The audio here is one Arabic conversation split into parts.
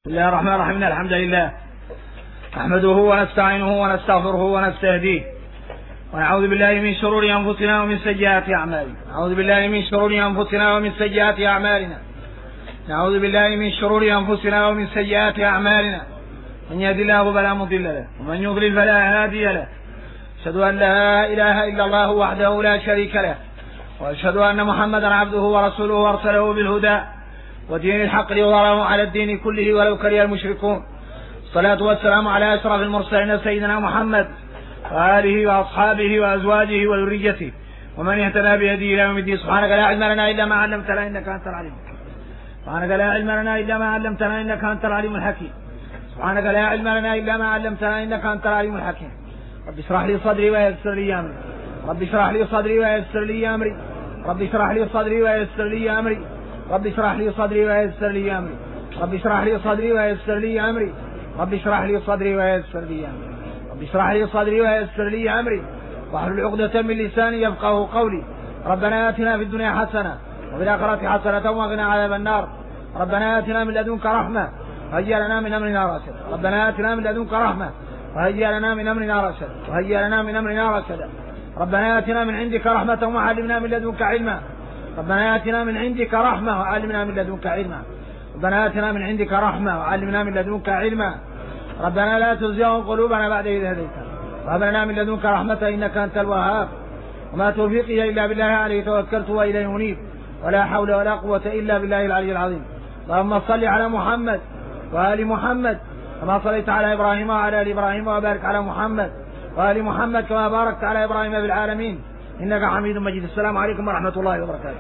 بسم الله الرحمن الرحيم. إن الحمد لله نحمده ونستعينه ونستغفره ونستهديه ونعوذ بالله من شرور أنفسنا ومن سيئات أعمالنا. نعوذ بالله من شرور أنفسنا ومن سيئات أعمالنا. نعوذ بالله من شرور أنفسنا ومن سيئات أعمالنا. من يهد الله فلا مضل له ومن يضلل فلا هادي له. أشهد أن لا إله إلا الله وحده لا شريك له وأشهد أن محمدا عبده ورسوله وأرسله بالهدى ودين الحق ليظهره على الدين كله ولو كره المشركون. الصلاة والسلام على أشرف المرسلين سيدنا محمد وآله وأصحابه وأزواجه وذريته ومن اهتدى بهديه إلى يوم الدين. سبحانك لا علم لنا إلا ما علمتنا إنك أنت العليم. سبحانك لا علم لنا إلا ما علمتنا إنك أنت العليم الحكيم. سبحانك لا علم لنا إلا ما علمتنا إنك أنت العليم الحكيم. رب اشرح لي صدري ويسر لي أمري. رب اشرح لي صدري ويسر لي أمري. رب اشرح لي صدري ويسر لي أمري. رب اشرح لي صدري ويسر لي أمري. رب اشرح لي صدري ويسر لي أمري. رب اشرح لي صدري ويسر لي أمري. رب اشرح لي صدري ويسر لي أمري واحلل عقدة من لساني يفقهوا قولي. ربنا آتنا في الدنيا حسنة وفي الآخرة حسنة وقنا عذاب النار. ربنا آتنا من لدنك رحمة وهيئ لنا من أمرنا رشدا. ربنا آتنا من لدنك رحمة وهيئ لنا من أمرنا رشدا. وهيئ لنا من أمرنا رشدا. ربنا آتنا من عندك رحمة وعلمنا من لدنك علما. ربنا آتنا من عندك رحمة وعلمنا من لدنك علما. ربنا آتنا من عندك رحمة وعلمنا من لدنك علما. ربنا لا تزغ قلوبنا بعد إذ هديتنا وهب لنا من لدنك رحمة إنك أنت الوهاب. وما توفيقي إلا بالله عليه توكلت وإليه أنيب ولا حول ولا قوة إلا بالله العلي العظيم. اللهم صل على محمد وآل محمد كما صليت على إبراهيم وعلى آل إبراهيم وبارك على محمد وآل محمد كما باركت على إبراهيم في العالمين إنك حميد مجيد. السلام عليكم ورحمة الله وبركاته.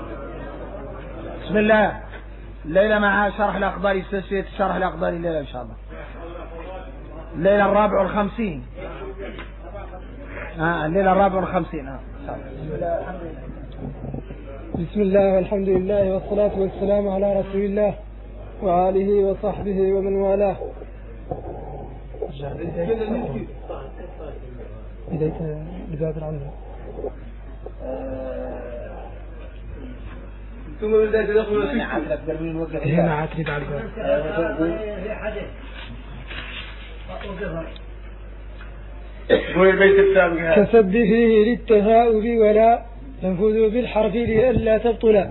بسم الله. الليلة مع شرح الأخبار سلسلة شرح الأخبار الليلة إن شاء الله الليلة 54. الليلة 54. بسم الله والحمد لله والصلاة والسلام على رسول الله وآله وصحبه ومن والاه. بداية العنوان ثم بدأت تدخل في عقلك درمين وقف هنا عقلي تعرف كسب فيه للتهاؤب ولا تنفذ بالحرف لئلا تبطلا.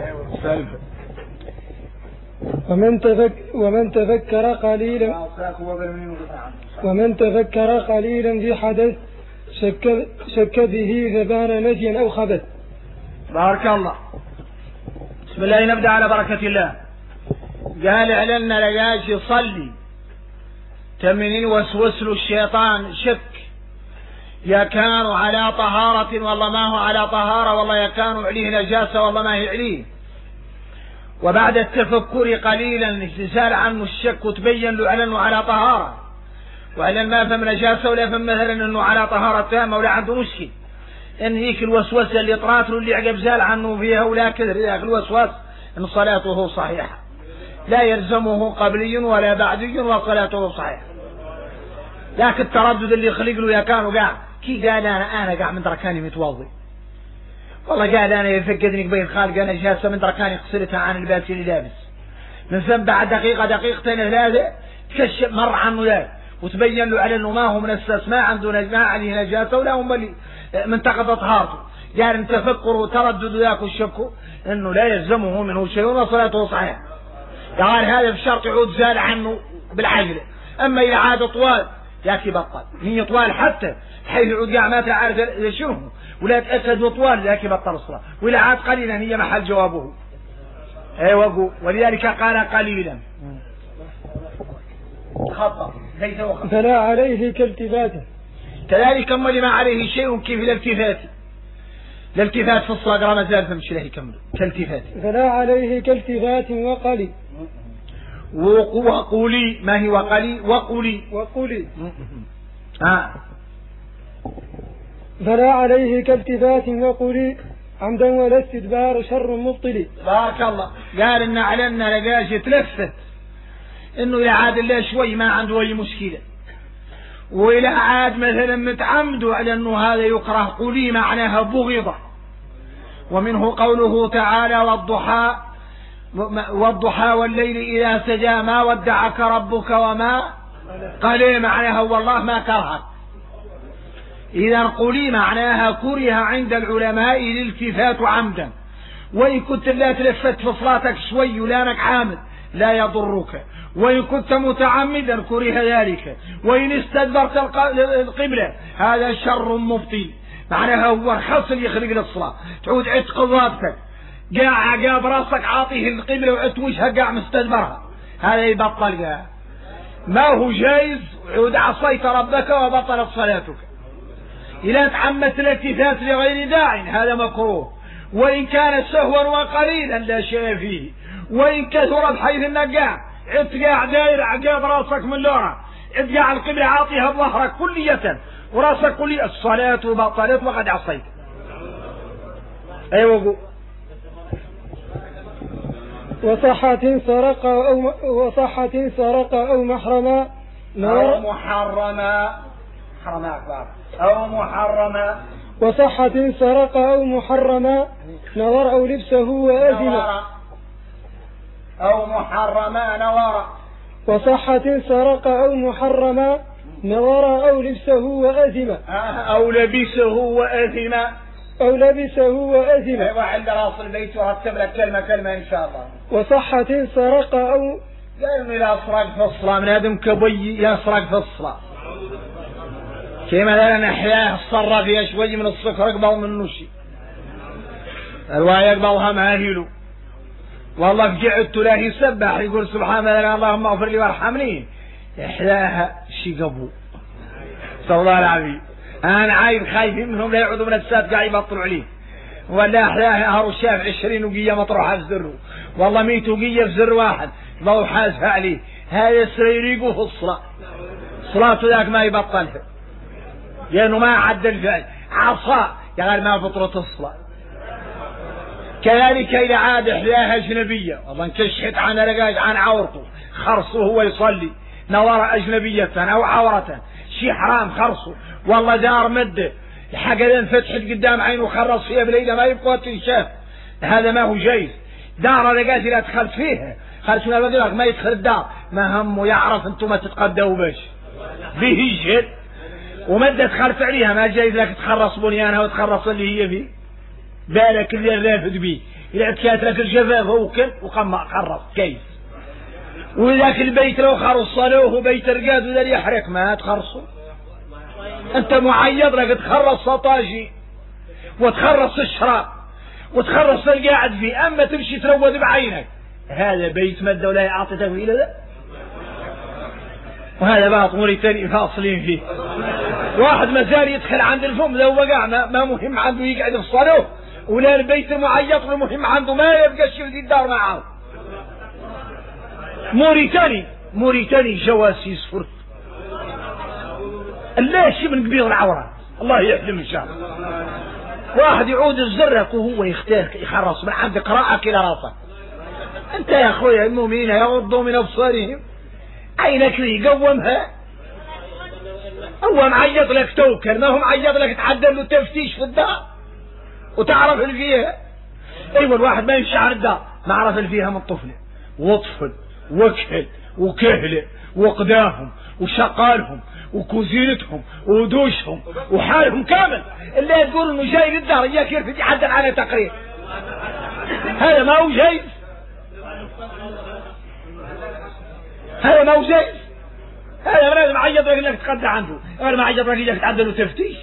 ومن تفكر قليلا في حدث شك به فبان نفيا أو خبث. بارك الله. بسم الله. نبدأ على بركة الله. قال اعلنا لجاش يصلي تمنين وسوس له الشيطان شك يا كانوا على طهارة والله ما هو على طهارة والله يا كانوا عليه نجاسة والله ما هي عليه. وبعد التفكر قليلا استزال عنه الشك وتبين له على انه على طهارة وعلى ما فهم نجاسة ولا فهم مثلا انه على طهارة تامة ولا عنده مشكل ان هيك الوسوسة اللي طرات له اللي عقب زال عنه فيها ولا كذر الوسواس ان صلاته صحيحة لا يلزمه قبلي ولا بعدي وصلاته صحيحة. لكن التردد اللي يخلق له يا كانوا قاعد كي قال انا قاعد من دركاني متوضي والله قال انا يفقدني قبيل خالق انا جالسه من دركاني غسلتها عن الباس اللي لابس من ثم بعد دقيقة دقيقتين ثلاثة تكشف مر عنه ذلك وتبين له على انه ما هو منسس ما عنده ما عليه نجاسة ولا هم اللي منتقض طهارته. قال ان تفكر وتردد ذاك والشك انه لا يلزمه منه شيء وصلاته صحيحة. قال هذا بشرط يعود زال عنه بالعجلة. اما اذا عاد طوال ياكي بطل هي طوال حتى حيث يعود قاع ما تعرف شنو ولا تأكد طوال ياكي بطل الصلاة وإذا عاد قليلا هي محل جوابه. ايوه ولذلك قال قليلا خطأ ليس وخطأ. فلا عليه كالتفاته. كذلك اما لما عليه شيء كيف الالتفات في الصلاة ما زال فمشي له يكمل كالتفات. فلا عليه كالتفات وقلي وقولي ما هي وقلي وقولي فلا عليه كالتفات وقولي عمدا ولا استدبار شر مبطل. بارك الله. قال ان علنا لقاش يتلفت انه إذا عاد الله شوي ما عنده اي مشكلة وإذا عاد مثلا متعمد على انه هذا يكره قولي معناها بغضة. ومنه قوله تعالى والضحى والضحى والليل إذا سجى ما ودعك ربك وما قال. معناها والله ما كرهك. إذا قولي معناها كره عند العلماء الالتفات عمدا، وإن كنت لا تلفت في صلاتك شوي ولانك عامد لا يضرك، وإن كنت متعمدا كره ذلك، وإن استدبرت القبلة هذا شر مبطل. معناها هو الخص اللي يخلق للصلاة، تعود عتق ضابتك قاع براسك عاطيه القبلة وعت وجهها قاع مستدبرها، هذا يبطل قاع ما هو جائز. عود عصيت ربك وبطلت صلاتك. إذا تعمدت الالتفات لغير داع هذا مكروه، وإن كان سهوا وقليلا لا شيء فيه، وإن كثر بحيث انك قاع عت قاع داير عقاب راسك من لورا، عت قاع القبلة عاطيها بظهرك كلية وراسك كلية، الصلاة بطلت وقد عصيت. أيوة. وصحة سرق أو محرما أو محرما أو محرما. وصحة سرق أو محرما نظر أو لبسه وأزم. أو محرما نظر. وصحة سرق أو محرما نظر أو لبسه وأزم. أو لبسه وأزم. أو لبسه وأزم. أيوة عند راس البيت ورتب لك كلمة إن شاء الله. وصحة سرق أو لأنه لا أسرق في الصلاة من آدم كبي يسرق في الصلاة. كما مثلا أحياه الصرة فيها شوي من السكر أقبل من النشي الواي أقبلها ماهله. والله فجعت له يسبح يقول سبحان الله اللهم اغفر لي وارحمني، إحياها شقبو صلى الله العظيم. أنا عايز خايف منهم لا يعودوا من الساد قاعد يبطلوا عليه، ولا أحياها أهر الشاف 20 وقية مطروحة في زره، والله 100 وقية في زر واحد ضو حاسها عليه. هذا سيريقه في الصلاة، صلاته ذاك ما يبطلها لأنه ما عدل فعل عصا يعني ما بطلت الصلاة. كذلك إذا عاد إحياها أجنبية والله انكشحت عن رقاج عن عورته خرصه وهو يصلي نظر أجنبية أو عورة شي حرام خرصه، والله دار مده حاجة انفتحت قدام عينه خرص فيها بليلة ما يبقى تنشاف، هذا ما هو جيد. دار رقاج إذا دخلت فيها خلصنا بقولك ما يدخل الدار ما همه يعرف انتم ما تتقدوا باش به يجهد ومدة تخرف عليها ما جايز لك تخرص بنيانها وتخرص اللي هي فيه بالك اللي رافد بيه إذا كانت لك الجفاف وكل وقام خرص كيف. وذاك البيت لو خرصلوه بيت رقاد وذا يحرق ما تخرصه، انت معيض لك تخرص سطاجي وتخرص الشراب وتخرص القاعد فيه، اما تمشي تروض بعينك هذا بيت مد ولا يعطي تفويل ذا. وهذا باط موريتاني فاصلين فيه. واحد مازال يدخل عند الفم ذا وقع ما مهم عنده يقعد في الصالون، ولا البيت المعيط المهم عنده ما يبقى شيء في الدار معه. موريتاني جواسيس فرد الله شيء من قبيل العورة الله يحلم ان شاء الله. واحد يعود الزرق وهو يختارك يخرص من عند قراءك الى راسك. انت يا اخويا المؤمنين يغضوا من ابصارهم عينك يقومها. هو معيط لك توكل ما هو معيط لك تعدل له تفتيش في الدار وتعرف اللي فيها. ايوه الواحد ما يمشي على الدار ما عرف اللي فيها من طفله وطفل وكهل وكهله وقداهم وشقالهم وكوزينتهم ودوشهم وحالهم كامل اللي تقول انه جاي للدار اياك يرفد يعدل على تقرير، هذا ما هو جايز. هذا ما هو جايز. هذا لازم عيط لك انك تقدع عنده، هذا ما عيط لك انك تعدل له تفتيش.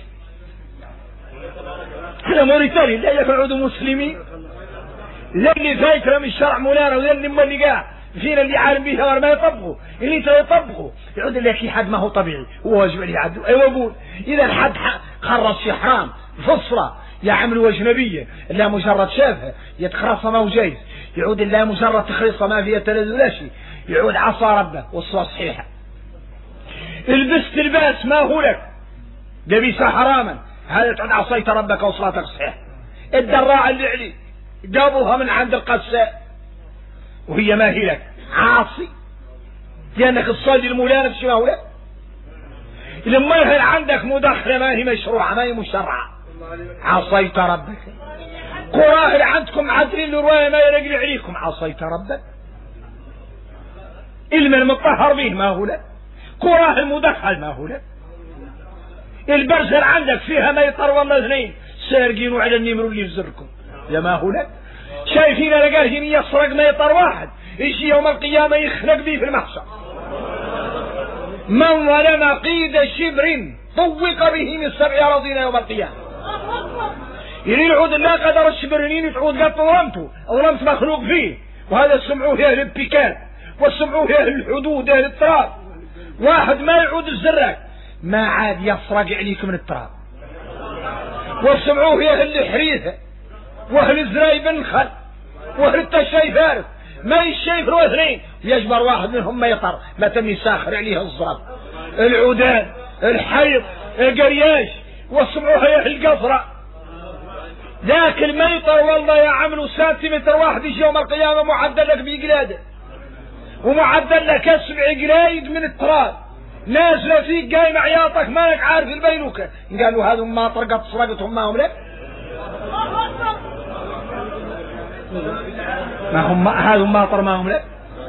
احنا موريتاني لا يفعلوا مسلمين لا اللي فاكره من الشرع مولانا ولا اللي ملقاه فينا اللي عالم بيها ولا ما يطبقوا اللي يطبقوا يعود لك حد ما هو طبيعي هو واجب عليه عدو. ايوه اقول اذا الحد خرص شي حرام فصله يعمل اجنبيه لا مجرد شافها يتخرصها ما هو جايز، يعود لا مجرد تخريصها ما فيها تلذذ لا شيء، يعود عصى ربه والصلاه صحيحه. البست الباس ما هو لك لبسها حراما هذا تعود عصيت ربك وصلاتك صحيحه. الدراعه اللي علي جابوها من عند القساء وهي ما هي لك عاصي لأنك تصلي المولانا في شماولة. لما يهل عندك مدخلة ما هي مشروعة ما هي مشرعة عصيت ربك. قراه اللي عندكم عدرين لرواية ما يرقل عليكم عصيت ربك علم المطهر به ما هو لك قراه المدخل ما هو لك البرزل عندك فيها ما يطر والله اثنين سارقين على النمر اللي يزركم يا ما هو لك شايفين لقاهين يسرق ما يطر واحد يجي يوم القيامة يخلق به في المحشر من ظلم قيد شبر طوق به من 7 أراضين يوم القيامة يلي العود لا قدر الشبرنين تعود قد ظلمت مخلوق فيه وهذا سمعوه أهل البكات وسمعوه أهل الحدود أهل التراب واحد ما يعود الزراك ما عاد يسرق عليك من التراب وسمعوه أهل الحريثة واهل الزرايب النخل واهل التشاي فارس ما يشايفوا اثنين يجبر واحد منهم ما يطر ما تم يساخر عليه الزرب العودان الحيض القرياش وسمعوها يا اهل القصرة ذاك الميطر والله يا عملوا سنتيمتر واحد يجي يوم القيامة معدل لك بقلاده ومعدل لك 7 قلايد من التراب نازله فيك قايم عياطك مالك عارف البينوكة قالوا هذا ما طرقت سرقتهم ما هم لك ما هم هذا ما طر ما هم لك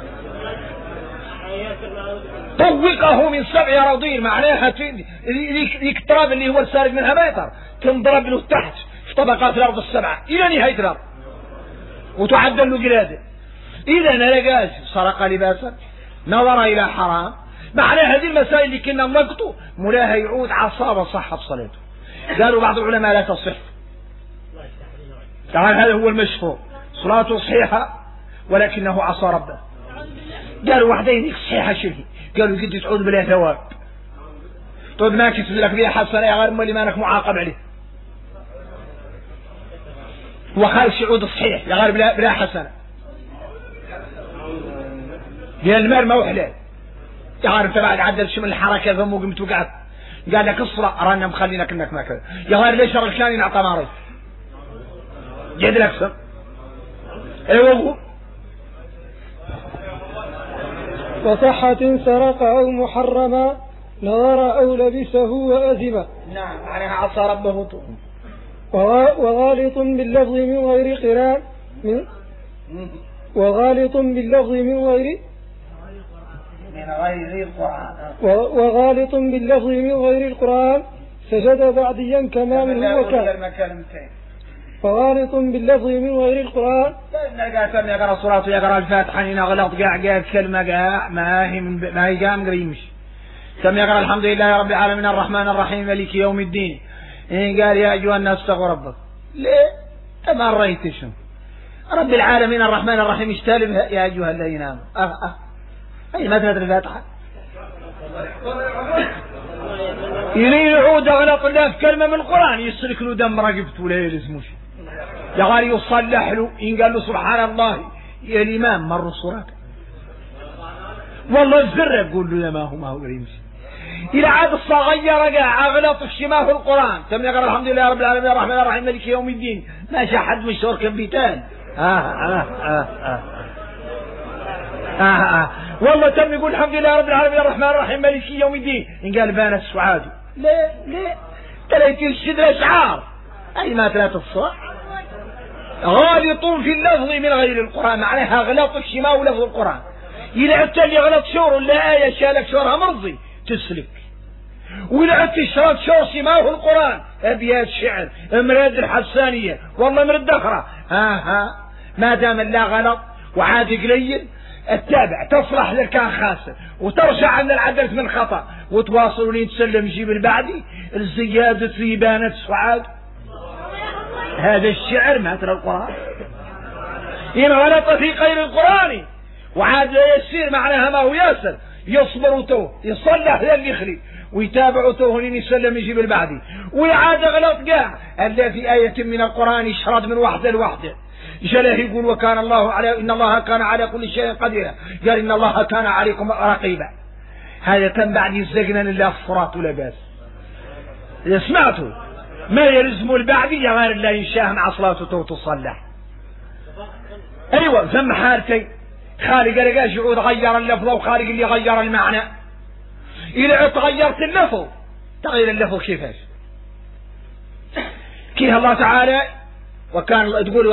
طوقه من 7 أراضين معناها ذيك التراب اللي هو السارق منها ما يطر تنضرب له تحت في طبقات الأرض السبعة إلى نهاية الأرض وتعدل له قلاده إذا نلقاش سرق لباسا نظر إلى حرام معنى هذه المسائل اللي كنا ننقطه مولاها يعود عصابة صحة بصلاته قالوا بعض العلماء لا تصح طبعا هذا هو المشهور صلاته صحيحة ولكنه عصى ربه قالوا وحدين صحيحة شبه قالوا قد تعود بلا ثواب تعود ما كتب لك بها حسنة يا غير اللي مانك معاقب عليه وخالش يعود الصحيح يا غير بلا حسنة لأن المال ما هو حلال تعرف تبعد عدل شمل الحركة ذمو قمت وقعت قال لك اصرأ رانا مخلينك انك ما كذا يا غير ليش الكاني نعطى ماري جد الاكثر ايوه وصحة سرق او محرما نظر او لبسه واثم نعم معناها عصى ربه طول وغالط باللفظ من غير قران وغالط باللفظ من غير وغالط باللفظ من غير القرآن سجد بعديا كما من هو كان وغالط باللفظ من غير القرآن يقرأ الصلاة ويقرأ الفاتحة هنا غلط قاع كلمة قاع ما هي قام قريمش ثم يقرأ الحمد لله رب العالمين الرحمن الرحيم مالك يوم الدين قال يا أيها الناس اتقوا ربك ليه ما رأيتش رب العالمين الرحمن الرحيم اشتالبها يا أيها الذين آمنوا أي مثلة الفاتحة يلي يعود غلط الله في كلمة من القرآن يسلك له دم رقبته ولا يلزموش يا غالي يصلح له إن قال له سبحان الله يا الإمام مر الصلاة والله الزر يقول له ما هو يمشي إلى عاد الصغير قاع غلط في شماه القرآن تم يقرأ الحمد لله رب العالمين الرحمن الرحيم مالك يوم الدين ما شاء حد مشهور كبيتان والله تم يقول الحمد لله رب العالمين الرحمن الرحيم مالك يوم الدين إن قال بان السعاد لا 30 شدر أشعار أي ما 3 الصح غالط في اللفظ من غير القرآن معناها غلط الشماء ولفظ القرآن يلعبت اللي غلط شور لا آية شالك شورها مرضي تسلك ولعبت شرط شور شماء القرآن أبيات شعر مراد الحسانية والله مرد أخرى ما دام لا غلط وعاد قليل التابع تصلح لك خاصة وترجع عن العدل من خطأ وتواصل ولين تسلم يجيب البعدي الزيادة في بانت سعاد هذا الشعر ما ترى القرآن إن غلط في غير القرآن وعاد لا يسير معناها ما هو ياسر يصبر تو يصلح للي يخلي ويتابع تو ولين يسلم يجيب البعدي ويعاد غلط قاع ألا في آية من القرآن يشرد من وحدة لوحدة جله يقول وكان الله على إن الله كان على كل شيء قدير قال إن الله كان عليكم رقيبا هذا تم بعد الزقنا لله الصراط ولا باس إذا سمعتوا ما يلزم البعدي غير الله ينشاه مع صلاته تصلح أيوة ثم حالتين خالق لقاش يعود غير اللفظ وخالق اللي غير المعنى إذا تغيرت اللفظ تغير اللفظ كيفاش كيه الله تعالى وكان تقول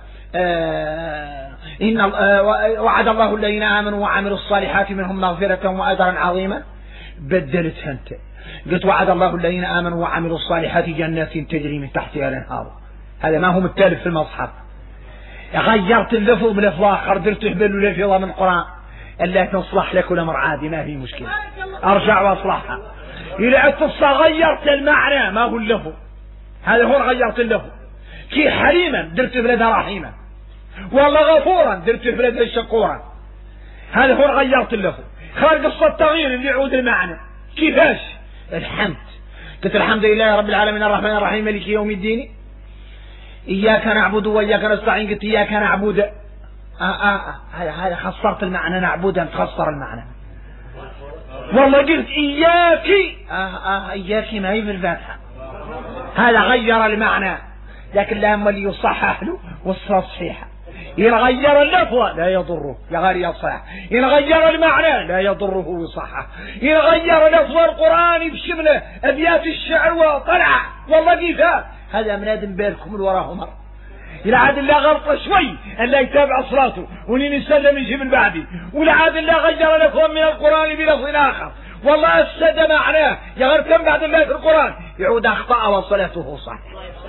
وعد الله الذين آمنوا وعملوا الصالحات منهم مغفرة وأجرا عظيما. بدلتها أنت قلت وعد الله الذين آمنوا وعملوا الصالحات جنات تجري من تحتها الأنهار. هذا ما هو متالف في المصحف. غيرت اللفظ بلفظ آخر درت هبل لفظة من القرآن. ألا تصلح لك ولا مرعادي ما في مشكلة أرجع وأصلحها. إذا غيرت المعنى ما هو اللفظ. هذا هو غيرت اللفظ. كي حليما درت بلدها رحيما والله غفورا درت بلدها شكورا. هذا هو غيرت اللفظ. خارج قصة التغيير اللي يعود المعنى. كيفاش؟ الحمد قلت الحمد لله رب العالمين الرحمن الرحيم مالك يوم الدين إياك نعبد وإياك نستعين. قلت إياك نعبد هذا خسرت المعنى. نعبد أن تخسر المعنى. والله قلت إياك إياك ما هي في الفاتحة. هذا غير المعنى. لكن لما اللي يصحح له والصلاة صحيحة. إن غير اللفظ لا يضره يغير يصحح. إن غير المعنى لا يضره يصحح. إن غير لفظ القرآن بشمله أبيات الشعر وطلع والله كيفاه. هذا منادم بالكم من وراه مر. إلى عاد الله غلط شوي ألا يتابع صلاته ونين يسلم يجي من بعدي. ولا عاد الله غير لفظا من القرآن بلفظ آخر والله أفسد معناه. يغير كم بعد الله في القرآن يعود أخطأ وصلاته صح.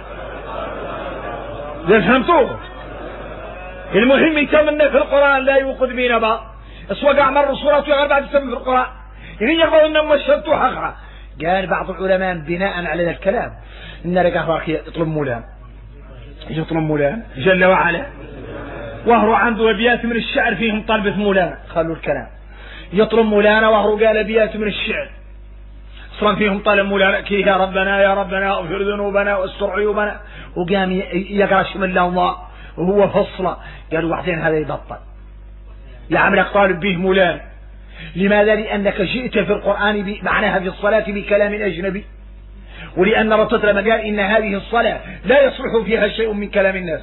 فهمتوه؟ المهم يتمنى في القرآن لا يوقد بينا با اسوقع مر صورته غير بعد يسمى في القرآن. يعني يقول إنهم مشهدتوا حقها. قال بعض العلماء بناء على الكلام إن رجع راكي يطلب مولان يطلب مولان جل وعلا وهو عنده أبيات من الشعر فيهم طلبة مولانا. خلوا الكلام يطلب مولانا وهو قال أبيات من الشعر أصلا فيهم طلب مولانا كي يا ربنا اغفر ذنوبنا واستر عيوبنا. وقام يقرأ شمل الله وهو فصل. قالوا وحدين هذا يبطل يا عملك طالب به مولانا. لماذا؟ لأنك جئت في القرآن معناها في الصلاة بكلام أجنبي. ولأن الرسول لما قال إن هذه الصلاة لا يصلح فيها شيء من كلام الناس.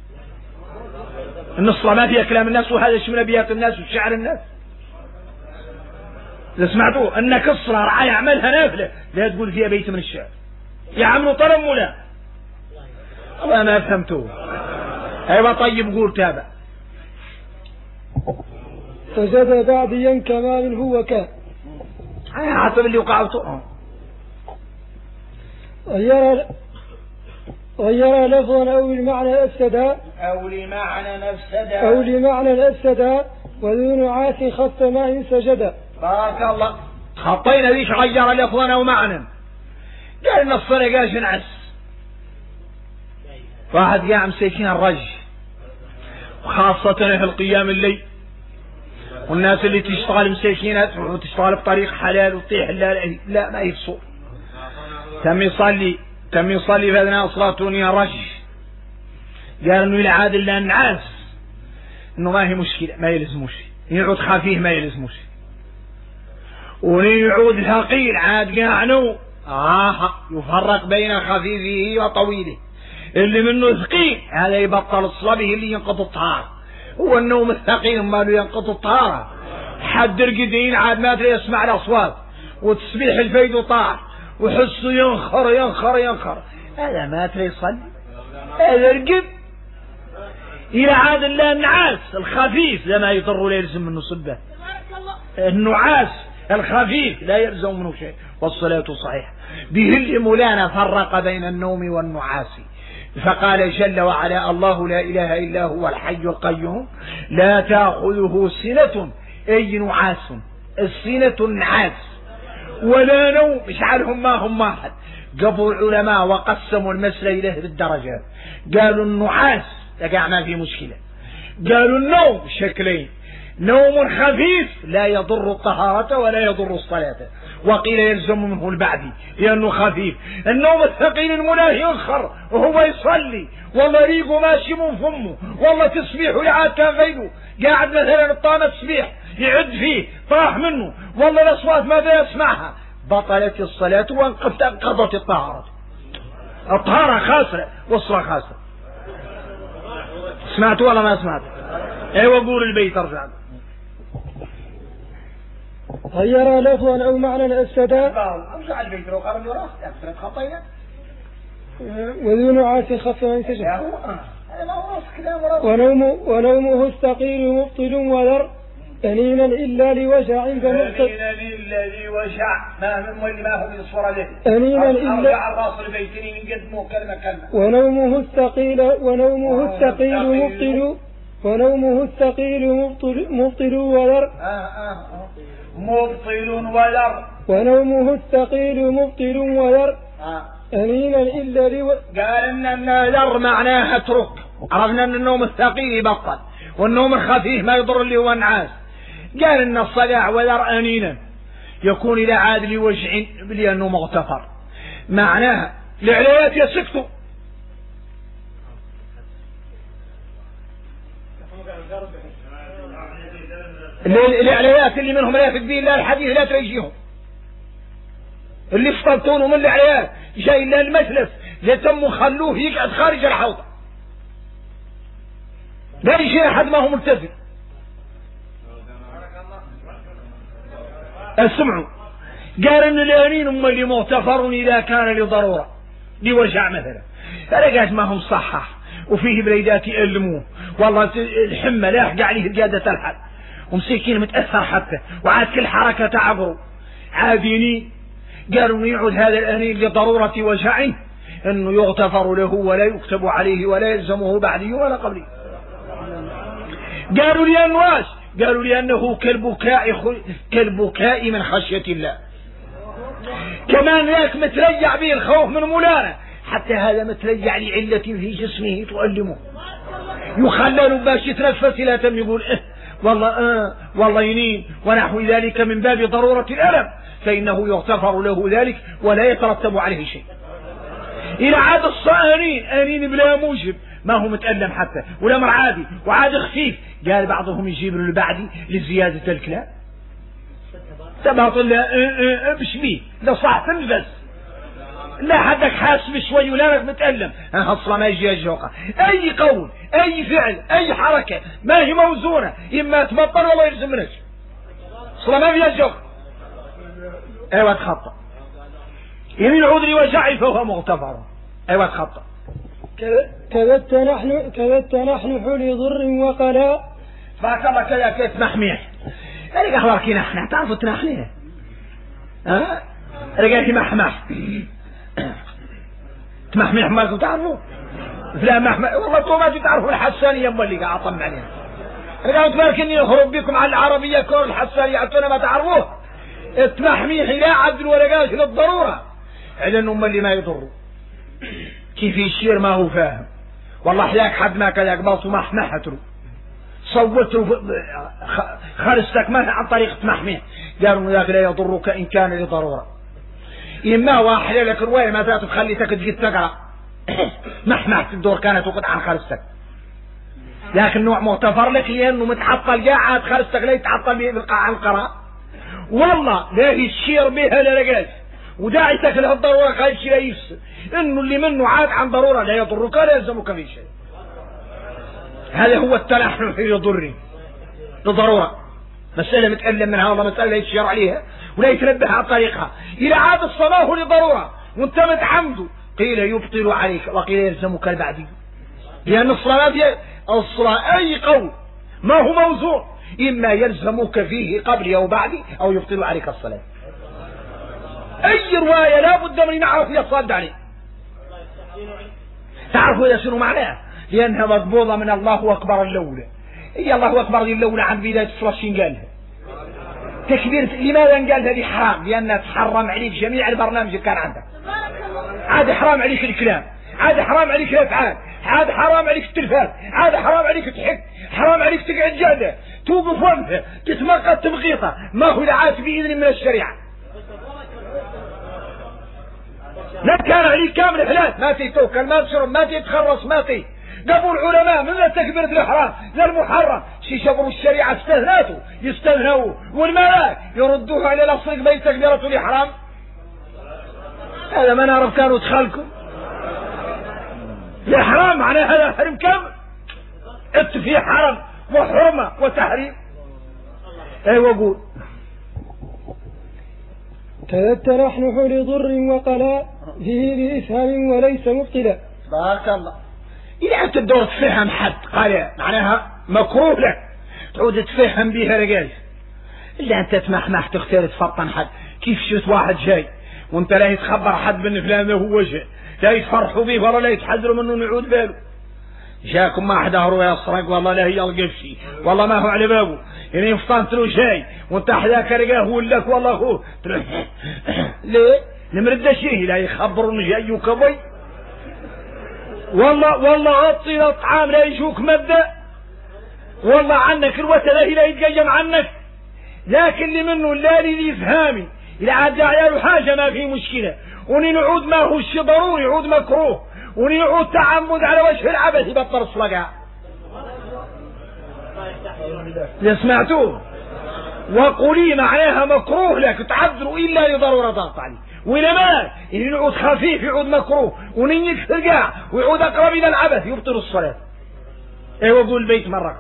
إن الصلاة ما فيها كلام الناس وهذا يشمل أبيات الناس وشعر الناس. إذا سمعتوا أنك الصلاة رعاية يعملها نافلة لا تقول فيها بيت من الشعر. يا عملوا طلب مولانا. والله ما فهمتوه. أيوة طيب قول تابع. فزاد بعديا كمال هو كان. حسب اللي وقعته. غير لفظا أو المعنى أفسدا أو لمعنى أفسدا وذو نعاس خط ماء سجدا. بارك الله. خطينا ليش غير لفظا أو معنى؟ قال إن الصلاة قاش نعس. واحد قاعد مسيكين الرج وخاصة في القيام الليل والناس اللي تشتغل مسيكينات وتشتغل بطريق حلال وتطيح لا ما يفصل. تم يصلي في أثناء صلاته نيا رج. قال إنه العاد إلا النعاس إنه ما هي مشكلة ما يلزموش. يعود خفيف ما يلزموش. ويعود ثقيل عاد قاعنو يفرق بين خفيفه وطويله. اللي منه ثقيل هذا يبطل الصلاة به اللي ينقض الطهارة. هو النوم الثقيل ما له ينقض الطهارة. حد رقدين عاد ما ادري يسمع الأصوات وتسبيح الفيد وطاع وحسه ينخر هذا ما ادري يصلي. هذا رقد إلى عاد الله النعاس الخفيف لا ما يضر ولا يلزم منه صبه. النعاس الخفيف لا يلزم منه شيء والصلاة صحيحة. به اللي مولانا فرق بين النوم والنعاس فقال جل وعلا الله لا إله إلا هو الحي القيوم لا تأخذه سنة أي نعاس. السنة النعاس ولا نوم. اجعلهم ما هم واحد. قبوا العلماء وقسموا المسألة إليه بالدرجات. قالوا النعاس لقع ما في مشكلة. قالوا النوم شكلين. نوم خفيف لا يضر الطهارة ولا يضر الصلاة وقيل يلزم منه البعدي لأنه خفيف. النوم الثقيل المناهي ينخر وهو يصلي والله ريقه ماشي من فمه والله تسبيح لعاد كان غيره قاعد مثلا الطامة تسبيح يعد فيه طاح منه والله الأصوات ماذا يسمعها. بطلت الصلاة وانقضت الطهارة. الطهارة خاسرة والصلاة خاسرة. سمعتوا ولا ما سمعتوا؟ ايوه قول البيت ارجع. غير لفظا أو معنى أفسدا. ارجع البيت لو قرب وراه أكثر خطينا. وذو نعاس خف من سجن ونومه الثقيل مبطل وذر أنينا إلا لوجع فمبطل للذي وجع ما هو من الصورة له أنينا إلا الراس البيتني من قدمه كلمة ونومه الثقيل مبطل وذر ونومه الثقيل مبطل وذر أنينا إلا قال إن النذر معناه اترك. عرفنا أن النوم الثقيل يبطل والنوم الخفيف ما يضر اللي هو النعاس. قال إن الصداع وذر أنينا يكون إلى عاد لوجع لأنه مغتفر معناها العلايات يسكتوا. العلايات اللي منهم لا يفدي إلا الحديث لا تريجيهم اللي فطرتونه من العيال جاي إلى المجلس لتم خلوه يقعد خارج الحوض لا يجي أحد ما هو ملتزم. اسمعوا قال إن الأنين هم اللي مغتفر إذا كان لضرورة لوجع مثلا فلقاش ما هم صحح وفيه بليدات يألموه والله الحمى لا يحق عليه قيادة الحل ومسيكين متأثر حتى وعاد كل حركة تعبروا عاديني. قالوا يعود هذا الأنين لضرورة وجعه أنه يغتفر له ولا يكتب عليه ولا يلزمه بعده ولا قبله. قالوا لأنواش قالوا لأنه كالبكاء من خشية الله كمان ذاك مترجع به الخوف من مولانا حتى هذا مترجع لعلة في جسمه تؤلمه يخلل باش يتنفس لا تم يقول والله ينين ونحو ذلك من باب ضرورة الألم فإنه يغتفر له ذلك ولا يترتب عليه شيء. إلى عاد أنين بلا موجب ما هو متألم حتى ولا مر عادي وعاد خفيف. قال بعضهم يجيب له البعدي لزيادة الكلام تبعط لا بشبيه لا صح تنفس لا حدك حاسب شوي ولا متألم أصلا ما يجي الجوقة أي قول أي فعل أي حركة ما هي موزونة إما تبطل ولا يلزم منك أصلا ما فيها الجوقة أيوة تخطأ يمين عذري وجعي فهو مغتفر أيوة تخطأ. كذبت نحن لضر وقلاء بارك الله كذا كيف محميح أريد أخبارك نحن تعرفوا تنحنيه رجعتي محمح تمحمح ما تعرفوا لا محمح والله تو ما تعرفوا الحسانية اللي قاعد أطمع عليها رجعت بالك إني أخرب بكم على العربية كور الحسانية عطونا ما تعرفوه التمحميح لا عبد الورقات للضرورة على أم اللي ما يضروا كيف يشير ما هو فاهم والله حياك حد ما كذا قبلته محمحت له صوته خرستك ما عن طريق تمحميح قالوا ذاك لا يضرك إن كان لضرورة إما واحد لك رواية ما ذات تخليتك تجي تقرأ محمحت الدور كانت وقت عن خرستك لكن نوع مغتفر لك لأنه متحطل قاعد خرستك لا يتحطل به بالقاع القراء والله لا يشير بها لا لقاش وداعتك له الضرورة خايف شيء لا يفسد إنه اللي منه عاد عن ضرورة لا يضرك لا يلزمك في شيء. هذا هو التلحن في يضري لضرورة مسألة متألم منها والله مسألة يتشير عليها ولا يتنبه على طريقها إلى عاد الصلاة لضرورة وانت متعمده قيل يبطل عليك وقيل يلزمك البعدي لأن الصلاة أي قول ما هو موزون إما يلزمك فيه قبل أو بعد أو يبطل عليك الصلاة. أي رواية لا بد من نعرف يصاد عليه تعرفوا يسيروا معناه لأنها مضبوطة من الله أكبر اللولة هي الله أكبر اللولة عن بداية الصلاة قالها تكبير لماذا قال هذه حرام لأنها تحرم عليك جميع البرنامج اللي كان عندك عاد حرام عليك الكلام عاد حرام عليك الأفعال عاد حرام عليك التلفاز عاد حرام عليك تحك حرام عليك تقعد جادة توقف وقفة تتمقى تبغيطة ما هو العاد بإذن من الشريعة لا كان عليك كامل إحلال ما تتوكل ما تشرب ما تتخرص ما تي قبوا العلماء من تكبيرة الإحرام للمحرم شي شبروا الشريعة استهناته يستهنوا والملاك يردوها إلى الأصل بين تكبيرة الإحرام هذا ما نعرف كانوا تخلكم الإحرام معناه هذا حرم كامل انت فيه حرم وحرمة وتحريم ايوه قول كذبت نحنح لضر وقلاء فيه لإسهام وليس مبطلا. بارك الله. إذا أنت تدور تفهم حد قال معناها مكروه لك تعود تفهم بيها رجال، إلا أنت تمحمح تختار تفطن حد. كيف شفت واحد جاي وانت لا يتخبر حد من فلان هو جاي، لا يتفرحوا به ولا لا يتحذروا منه يعود باله. جاكم ما حدا هو يسرق والله لا يلقى شيء والله ما هو على بابه، يعني يفطنت له شاي وانت حداك رجاه هو لك والله هو ليه نمرد شيء لا يخبرون جاي وكبي والله غطي الطعام لا يشوك مبدأ والله عنك الوتد لا يتقيم عنك، لكن اللي منه لا لي فهامي إذا عاد عياله حاجة ما في مشكلة، ونعود ما هو الشيء ضروري يعود مكروه، ونعود تعمد على وجه العبث يبطل الصلقة. إذا سمعتوه وقولي معناها مكروه لك تعذروا إلا لضرورة ضغط عليه، وإلى ما إن يعود خفيف يعود مكروه ونيك فرقع ويعود أقرب إلى العبث يبطل الصلاة. ايوه قول البيت مرة.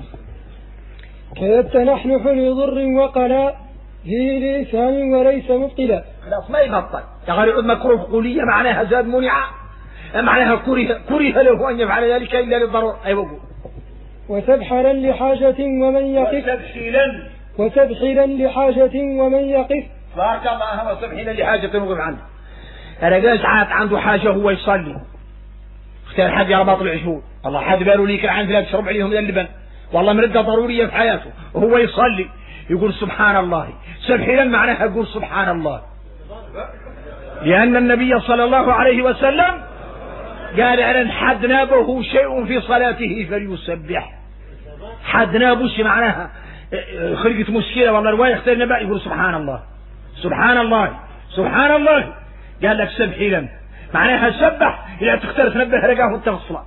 كذبت نحنح لضر وقلاء فيه لإسهام وليس مبطلا. خلاص ما يبطل يغير يعود مكروه قولية معناها زاد منع، معناها كره له أن يفعل ذلك إلا للضرورة. أيوة قول. وسبحلا لحاجة ومن يقف وسبحلا لحاجة ومن يقف. بارك الله. وسبحلا لحاجة وقف عنده. الرجال ساعات عنده حاجة هو يصلي اختار حد يرى باطل العشور والله حد باله ليك العين لا تشرب عليهم من اللبن والله مردة ضرورية في حياته وهو يصلي يقول سبحان الله. سبحلا معناها يقول سبحان الله، لأن النبي صلى الله عليه وسلم قال أن حد نابه شيء في صلاته فليسبح. حد نابه معناها خلقت مشكلة والله رواية اختار نبأ يقول سبحان الله سبحان الله سبحان الله. قال لك سبحلا معناها سبح إذا تختار تنبه رقاه التغصلة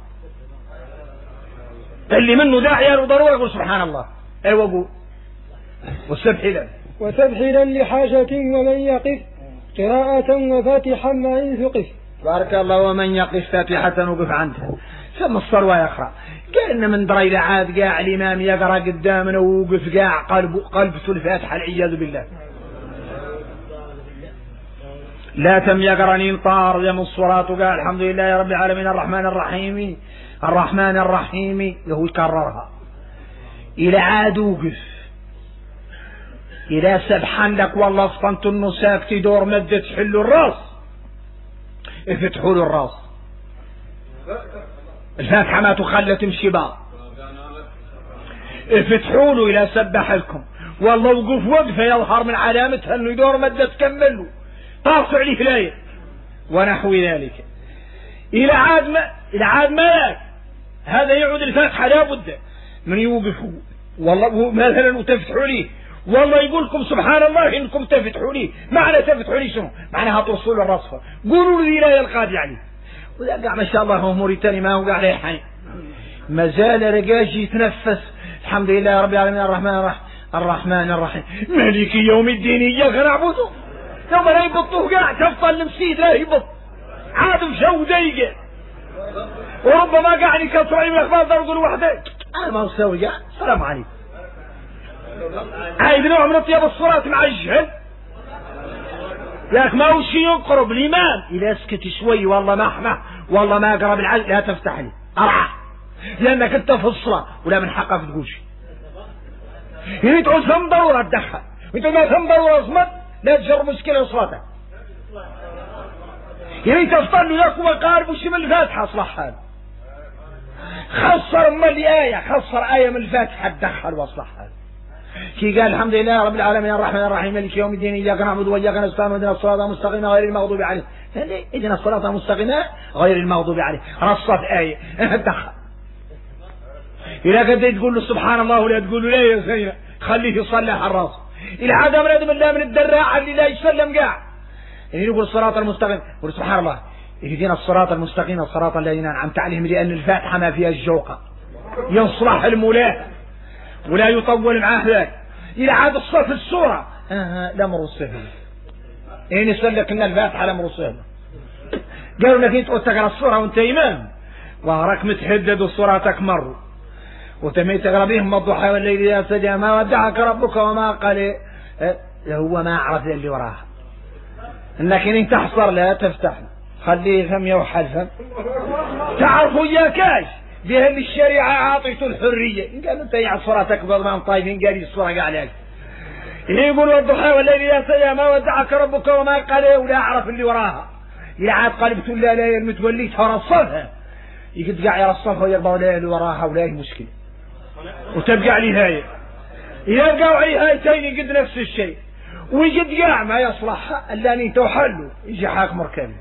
اللي منه داعية وضرورة يقول سبحان الله. ايوه قول. وسبحلا لحاجة ومن يقف قراءة وفاتحا ما إن ثقف. بارك الله. ومن يقف فاتحة وقف عنها ثم الصلوة يقرأ. قالنا من دري عاد قاع الإمام يقرأ قدامنا ووقف قاع قلبته الفاتحة العياذ بالله. لا تم يقرأني طار يم الصلاة قال الحمد لله رب العالمين الرحمن الرحيم هو يكررها إلى عاد وقف إلى سبحان لك والله صفنت النساك تدور مدة تحلوا الراس افتحوا له الراس الفاتحة ما تخلى تمشي بقى افتحوا له إلى سبح لكم والله وقف وقفة يظهر من علامتها انه يدور مدة تكمله طارس عليه لاية ونحو ذلك. إلى عاد ملاك هذا يعود الفاتحة لا بد من يوقفوا والله مثلا وتفتحوا ليه والله يقول لكم سبحان الله انكم تفتحوا ليه. معنى تفتحوا ليه شنو؟ معناها ترسلوا الرصفة قولوا لي لا يلقى يعني. وذا قاع ما شاء الله هو موريتاني ما هو قاع عليه حين ما زال رجاجي يتنفس الحمد لله رب العالمين الرحمن الرحيم مالك يوم الدين إياك نعبده. يوم لا يبطوه قاع تفضل المسيد لا يبط عاد بشو دقيقة وربما قاعني كالطعيم الأخبار ضرقوا لوحده أنا ما أسوي قاع السلام عليكم. عايز نوع من طياب الصلاة مع الجهل لك ما هو شيء يقرب الإيمان إذا اسكت شوي والله ما والله ما أقرب العجل لا تفتح لي أرعى لأنك أنت في الصلاة ولا من حقك تقول شيء. يعني تعود ثم ضرورة تدخل وانتو ما ثم ضرورة اصمت لا تجر مشكلة صلاتك. يعني تفضل له يكون قارب وشي من الفاتحة أصلح هذا خسر خسر آية من الفاتحة تدخل واصلح هذا كي قال الحمد لله رب العالمين الرحمن الرحيم مالك يوم الدين إياك نعبد وإياك نستعين اهدنا الصراط المستقيم غير المغضوب عليه. اهدنا الصراط المستقيم غير المغضوب عليه رصت آية دخل. إذا كنت تقول له سبحان الله ولا تقول له لا يا سيدنا خليه يصلح الراس إلى عدم ندم الله من الدراع اللي لا يسلم قاع. يعني يقول الصراط المستقيم يقول سبحان الله اهدنا الصراط المستقيم الصراط الذين أنعمت عليهم لأن الفاتحة ما فيها الجوقة يصلح المولاه ولا يطول معاه ذاك. إلى عاد الصف السورة الأمر سهل. إن يسلك إن الفاتحة الأمر سهل. قالوا لك أنت تقرأ السورة وأنت إمام وراك متحدد وصوراتك مروا وتميت تقرأ بهم الضحى والليل إذا سجى ما ودعك ربك وما قال هو ما عرف اللي وراها انك ان تحصر لا تفتح خليه فم يوحل فم. تعرفوا ياكاش بأن الشريعة عاطيته الحرية. قال انت يا الصورة تكبر ما طايفين قال الصورة قاعد يقول والضحى والليل يا سيا ما ودعك ربك وما قال ولا اعرف اللي وراها. إذا عاد قلبت لا لا المتولي ترصفها يقد قاع يرصفها ويقبض لا اللي وراها ولا هي مشكلة وتبقى عليه هاي يبقى عليه هايتين قد نفس الشيء ويجد قاع ما يصلح الا ان توحلوا يجي حاكم ركابي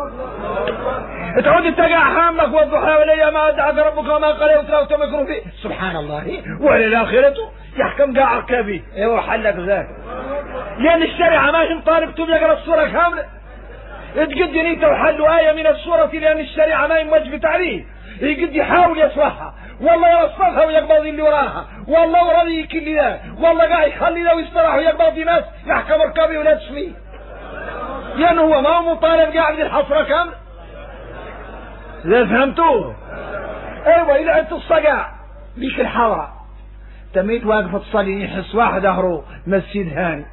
تعود تقع حامك والضحى والليل ما ودعك ربك وما قال وتراو تمكروا فيه سبحان الله ولا الاخرة يحكم قاع ركابي ايوه حلك ذاك لان الشريعة ما هم طالبتم يقرأ الصورة كاملة تقد انت وحلوا آية من الصورة لان الشريعة ما يموجبت عليه يقد يحاول يصلحها والله يوصلها ويقبض اللي وراها والله ورضي كل ذا والله قاعد يخلي ذا ويستراح ويقبض ناس يحكم ركابي ولا تسميه لأنه هو ما هو مطالب قاعد الحصرة كاملة. إذا فهمتوه ايوه إذا أنت الصقع ليك الحضرة تميت واقف تصلي يحس واحد أهره مسجد هاني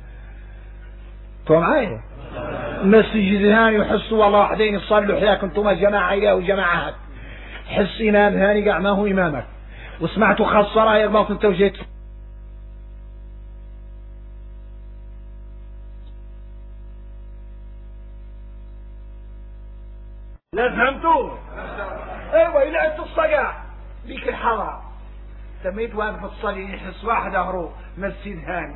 تو معايا مسجد هاني وحسوا والله واحدين يصلوا حياك انتم جماعة إله وجماعات حس إمام هاني قاع ما هو إمامك وسمعتوا خسرها يربط انت وجيت لا فهمتوه ايوه إذا أنت الصقع ليك الحضرة تميت واقف تصلي يحس واحد أهره مسجد هاني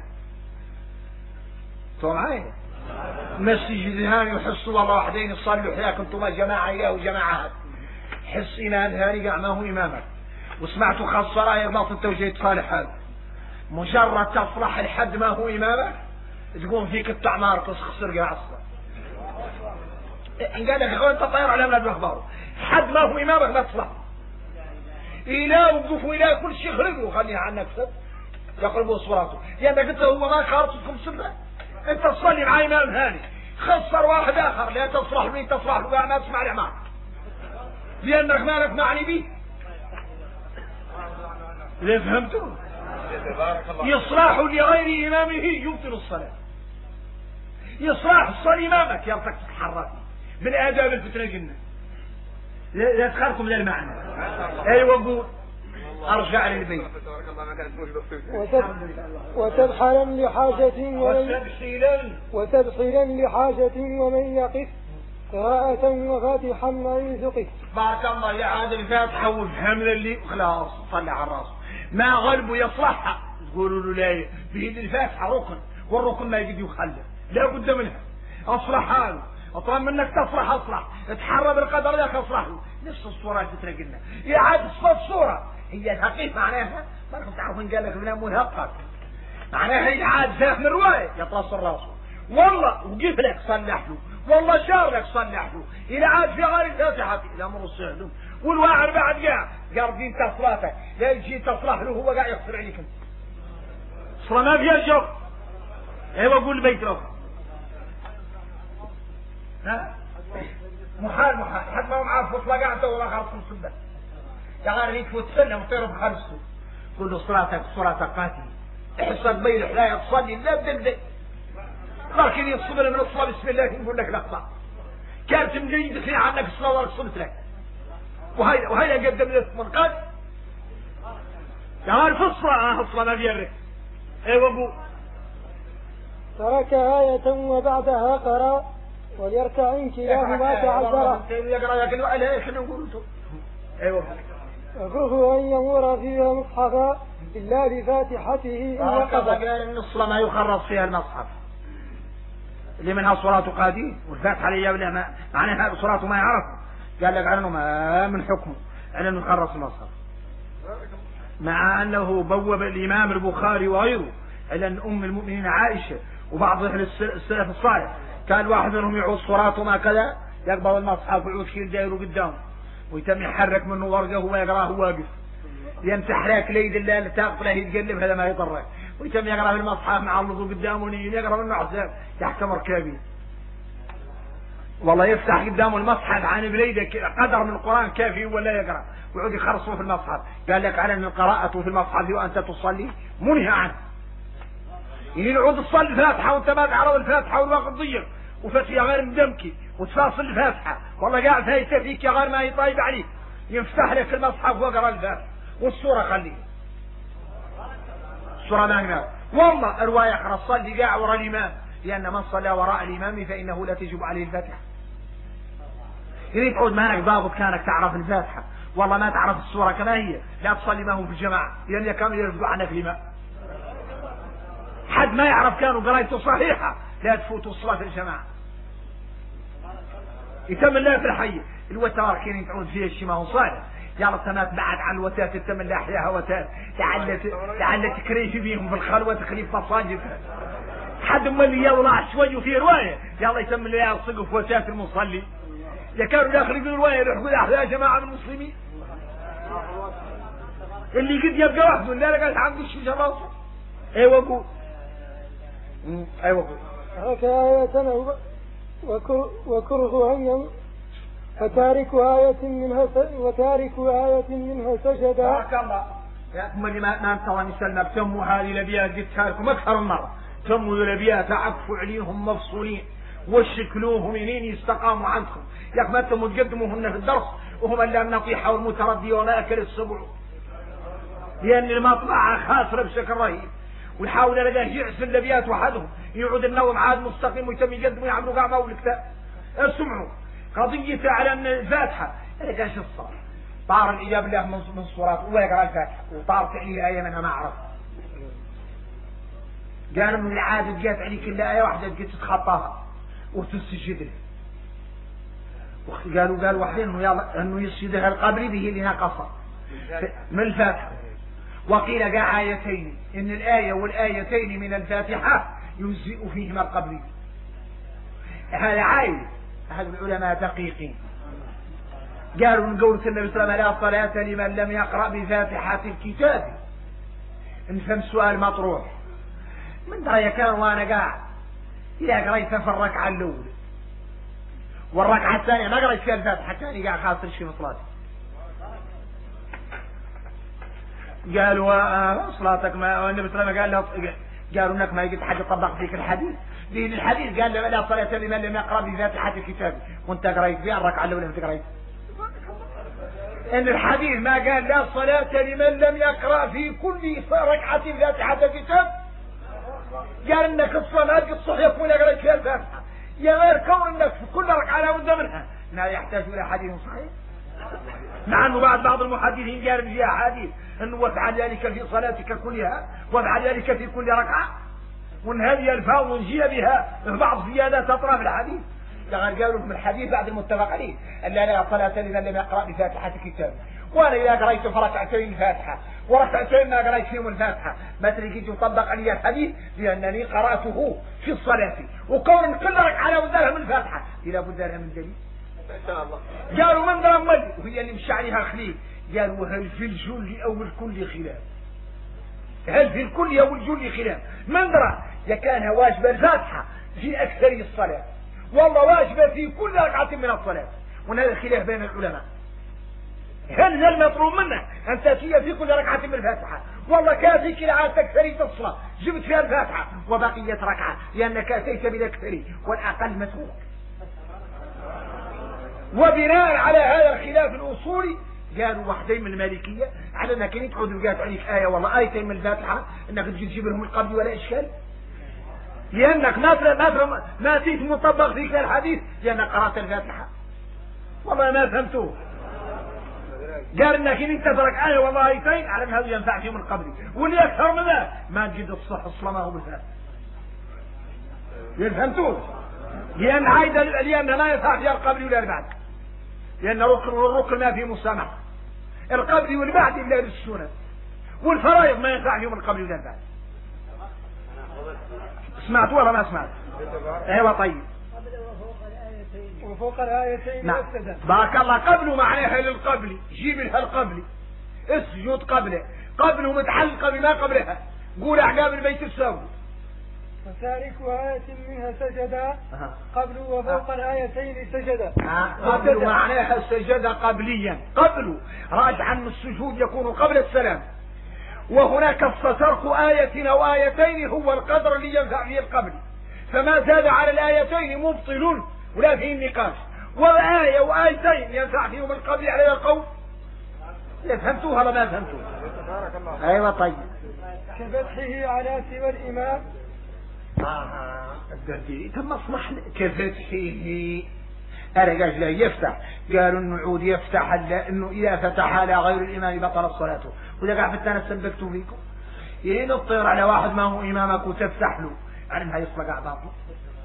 تو معايا مسجد هاني وحسوا والله واحدين يصلوا حياك انتم جماعة إله وجماعات حس إمام هاني قاع ما هو إمامك وسمعتوا خسرها يربط انت وجيت صالح هذا مجرد تصلح الحد ما هو إمامك تقوم فيك التعمار تخسر قاع الصلاة قال لك اخوان انت طير على أولاد الأخبار حد ما هو إمامك ما تصلح إله وقفوا إله كل شيء خلقوا خليها عنك سب يقربوا صلاته لأنك انت هو ما خارجكم سبه انت تصلي مع إمام هاني خسر واحد آخر لا تصلح مين تصلح له قاع ما تسمع الإعمار لأنك مالك معني به. إذا فهمتوا يصلاح لغير إمامه يبطل الصلاة يصلاح الصلاة إمامك يرتك تتحرك من آداب الفتنة قلنا لا تخاركم ذا المعنى أيوة قول أرجع للبيت وتبحلا لحاجة ومن يقف قراءة وفاتحا ما ثقف. بارك الله يا عاد الفاتحة وفهم اللي خلاص صلى على الراس ما غلبه يصلحها تقولوا له لا بيد الفاتحة ركن والركن ما يجد يخلف لا بد منها اصلح هذا اطلب منك تصلح اصلح اتحرى بالقدر ذاك اصلح له نفس الصورة تترقلنا يا عاد الصورة هي الحقيقة معناها ما كنت تعرفون قال لك من منهقك معناها هي عاد فهم الرواية يطلص الراس والله وقف لك صلح له والله شار لك صلح له إلى عاد في غير الفاتحة إلى مر الصهد والواعر بعد قال دين تصلاته لا يجي تصلح له هو قاعد يغفر عليك انت صلاة ما فيها جو ايوه قول البيت له ها محال حد ما هو معاه فطلقة انت ولا خارج من السبة يا غير هيك وتسلم وطير بخارجته قول له صلاتك قاتل احسن بين لا تصلي لا بدل لكن يصبر من الصلاة بسم الله يقول لك لا كانت مجيد فيها عنك الصلاة ولا صلت لك وهي قدم لك من قد يعني في الصلاة ما فيها الرك ايوه ابو ترك آية وبعدها قرأ وليركع كلاهما تعذرا يقرأ لكن وعلى ايش نقول انتم ايوه يكره أن يمر فيها مصحفا إلا لفاتحته إن وقف. قال إن الصلاة ما يخرص فيها المصحف اللي منها صلاة قادين والفاتحة اللي معناها صلاة ما يعرف قال لك عنه ما من حكمه على أنه يخرص المصحف مع أنه بوب الإمام البخاري وغيره على أن أم المؤمنين عائشة وبعض أهل السلف الصالح كان واحد منهم يعود صلاة وما كذا يقبض المصحف ويعود كيل دايره قدامه ويتم يحرك منه ورقه وهو يقراه واقف لأن تحرك ليد الله اللي تاقف له يتقلب هذا ما يضرك ويتم يقرأ في المصحف مع اللظو قدامه يقرأ منه حساب يحكم ركابي والله يفتح قدامه المصحف عن بليده قدر من القرآن كافي ولا يقرأ ويعود يخرصه في المصحف قال لك على أن القراءة في المصحف وأنت تصلي منهى عنه يعني نعود تصلي الفاتحة وانت ما تعرض الفاتحة والوقت ضيق وفتية غير مدمكي وتفاصل الفاتحة، والله قاعد فايته فيك يا غير ما يطيب عليك، ينفتح لك المصحف واقرا الفاتحة والسورة خليه السورة ما والله الرواية اقرا صلي قاع وراء الإمام، لأن من صلى وراء الإمام فإنه لا تجب عليه الفاتحة. يريد تعود مالك ضابط كانك تعرف الفاتحة، والله ما تعرف السورة كما هي لا تصلي معهم في الجماعة، لأن كانوا يرفضوا عنك الإمام. حد ما يعرف كانوا قرايته صحيحة لا تفوتوا الصلاة في الجماعة. يتم الله في الحي الوتار كاين تعود فيها الشيء ما هو صالح، يلا سنات بعد عن الوتات تتم الله احياها وتات لعل تكريفي بيهم في الخلوة تخليف مصاجد حد ما اللي يلا شوي وفي رواية يلا يتم الله الصقف وتات المصلي، يا كانوا داخلين في الرواية يروحوا يا جماعة المسلمين اللي قد يبقى وحده لا قال عنده الشيء جماعة. ايوه قول ايوه قول هكا آية وكره هيا وتارك آية منها سجدا. بارك الله ياكم اللي ما انتظرني سلمك تموا هذه الابيات قلتها لكم اكثر من مرة، تموا الابيات عكفوا عليهم مفصولين وشكلوهم منين يستقاموا عنكم، ياك ما انتم تقدموهن في الدرس وهم الا النطيحة والمتردية وما اكل السبع، لان المطبعة خاسرة بشكل رهيب، ويحاول لقاه يعسل الابيات وحدهم يعود النوم عاد مستقيم ويتم يقدموا يعملوا قاع ما هو الكتاب. اسمعوا قضية على ان الفاتحة لقاش الصلاة طار الاجابة له من الصورات ويقرا الفاتحة وطار فعلي آية منها ما اعرف، قالوا من العادة جات عليك الا آية واحدة تجي تتخطاها وتسجد له، قالوا واحدين انه يسجدها القبلي به لها قصر من الفاتحة، وقيل قاع آيتين ان الآية والآيتين من الفاتحة يجزئ فيهما القبلي. هذا عايز هذا العلماء دقيقين قالوا من قولة النبي صلى الله عليه وسلم لا صلاة لمن لم يقرأ بفاتحة الكتاب، نفهم السؤال مطروح من درى كان وانا قاعد إذا قريت في الركعة الأولى والركعة الثانية ما قريت فيها الفاتحة كان قاعد خاطر شيء في صلاتي، قالوا صلاتك ما النبي صلى الله عليه وسلم قالوا انك ما يجد حد طبق فيك الحديث، لأن الحديث قال لا صلاة لمن لم يقرأ بفاتحة الكتاب وانت قريت فيها الركعة الأولى انت قريت، ان الحديث ما قال لا صلاة لمن لم يقرأ في كل ركعة فاتحة الكتاب، قال انك الصلاة قد صح يكون قريت فيها الفاتحة، يا غير كون انك في كل ركعة لا بد منها لا يحتاج الى حديث صحيح، مع انه بعض المحدثين قال فيها حديث انه وافعل ذلك في صلاتك كلها وافعل ذلك في كل ركعة، وان هذه الفاظ جيء بها بعض زيادات اطراف الحديث، قالوا في الحديث بعد المتفق عليه ان لا صلاة لمن لم يقرأ بفاتحة الكتاب، وانا اذا قريت في ركعتين الفاتحة وركعتين ما قريت فيهم الفاتحة ما تريد يطبق علي الحديث لانني قرأته في الصلاة، وكون كل ركعة لا بد لها من الفاتحة لا بد لها من دليل ان شاء الله. قالوا من ضمن وهي اللي مشى عليها خليل، قالوا هل في الجل او الكل خلاف، هل في الكل او الجل خلاف، من درى اذا كان واجب الفاتحة في اكثر الصلاة والله واجبة في كل ركعة من الصلاة، وهذا الخلاف بين العلماء، هل المطلوب منه أن تأتي في كل ركعة من الفاتحة والله كافيك لعاد تكثري الصلاة جبت فيها الفاتحة وبقية ركعة لأنك أتيت بالأكثر والأقل متروك، وبناء على هذا الخلاف الأصولي قالوا واحدين من المالكية على أنك تقعد وقات عليك آية والله آيتين من الفاتحة أنك تجيب لهم القبل ولا إشكال، لأنك ما أتيت مطبق فيك الحديث لأنك قرأت الفاتحة والله ما فهمتوه، قال انك ان انت ترك آية والله آيتين على ان هذا ينفع فيهم القبل، واللي أكثر من ذلك ما تجد الصح الصلاة ما هو بالفاتحة، فهمتوه؟ لأن عايدة لأن لا ينفع فيها القبل ولا البعد، لأن الركن ما فيه مسامحة، القبل والبعد إلا للسنة، والفرائض ما ينفع فيهم القبل ولا البعد. سمعت ولا ما سمعت؟ ايوه طيب وفوق الآيتين نعم. بارك الله قبل معناها للقبل جيب لها القبل اسجد قبله متعلقة بما قبلها، قول أعقاب البيت الساوي وتارك آية منها سجدا قبل وفوق الآيتين سجدا قبل معناها سجد قبليا، قبل راجعا من السجود يكون قبل السلام، وهناك ترك آية أو آيتين هو القدر اللي ينفع فيه القبل، فما زاد على الآيتين مبطل ولا فيه نقاش، وآية وآيتين ينفع فيهم القول على القول. فهمتوها ولا ما فهمتوها؟ أيوة طيب. كفتحه على سوى الإمام. الدرديري تم اصلح كفتحه أرجع لا يفتح، قالوا انه عود يفتح انه اذا فتح على غير الامام بطل صلاته، واذا قاعد في الثاني سبكتوا فيكم يريد الطير على واحد ما هو امامك وتفتح له، يعني هاي يصلى قاعد باطله،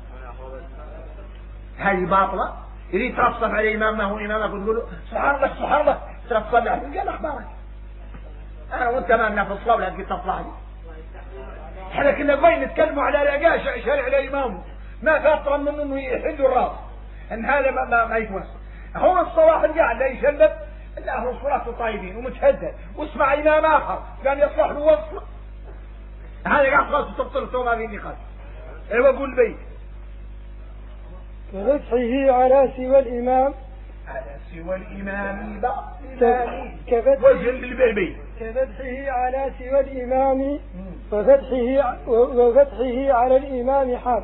هاي باطله. يريد ترصف على امام ما هو امامك وتقول له سبحان الله سبحان الله ترصف عليه، قال اخبارك انا وانت مالنا في الصلاه ولا تجي تطلع لي. احنا كنا بين نتكلموا على رقاش شارع الامام ما فاطر من انه يحلوا الراس ان هذا ما يتوسع. هو الصباح قاعد لا يشلب الا هو صلاته طيبين ومتهدد، واسمع امام اخر كان يصلح له وصل، هذا قاعد خلاص تبطل ما في نقاش. ايوه قول بي. كفتحه على سوى الإمام. على سوى الإمام وجه البيبي. كفتحه على سوى الإمام وفتحه على الإمام حال.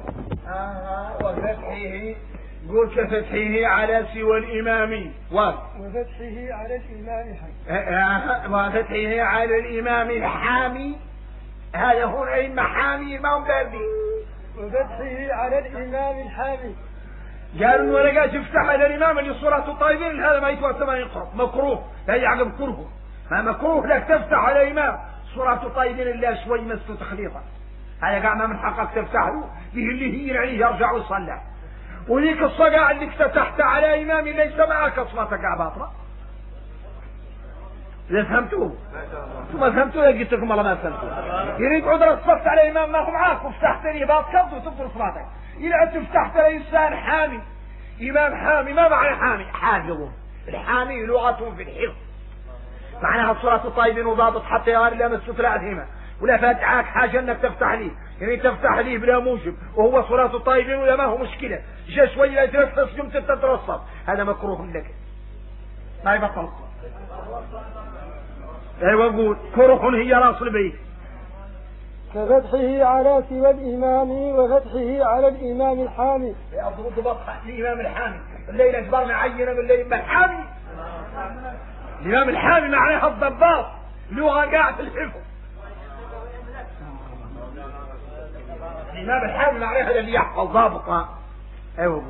وفتحه قول كفتحه على سوى الإمام وفتحه على الإمام حال. وفتحه على الإمام الحامي، هذا هو الأئمة حامي ما هم باردين. وفتحه على الإمام الحامي. قالوا ولا قاعد تفتح على الإمام اللي صورته طيبين، هذا ما يتوسع ما يقرب، مكروه لا يعقب كره، ما مكروه لك تفتح على الإمام صورته طيبين إلا شوي مسته تخليطه، هذا قاعد ما من حقك تفتح له به اللي هي عليه يرجع ويصلح. وذيك الصقاع اللي افتتحت على إمام ليس معك صلاتك قاعد باطلة. إذا فهمتوه؟ ما فهمتوه قلت لكم والله ما فهمتوه. يريد عذر صفت على إمام ما هو معاك وفتحت لي باطل وتبطل صلاتك. إذا أنت فتحت لي إنسان حامي، إمام حامي، ما معنى حامي؟ حافظ. الحامي لغة في الحفظ، معناها الصلاة الطيبين وضابط حتى يغير لا مسك ثلاثهما ولا فاتعاك حاجة انك تفتح لي، يعني تفتح لي بلا موجب وهو صلاة الطيبين ولا ما هو مشكلة، جا شوي لا ترفس قمت تترصد، هذا مكروه لك ما يبطل الصلاة. ايوه قول كره هي راس البيت. كفتحه على سوى الإمام وفتحه على الإمام الحامي. أضرب بطح الإمام الحامي الليلة اجبار معينة من الإمام الحامي. الإمام الحامي معناها الضباط لغة قاعد في الحفظ. الإمام الحامي معناها اللي يحفظ ضابط. ايوه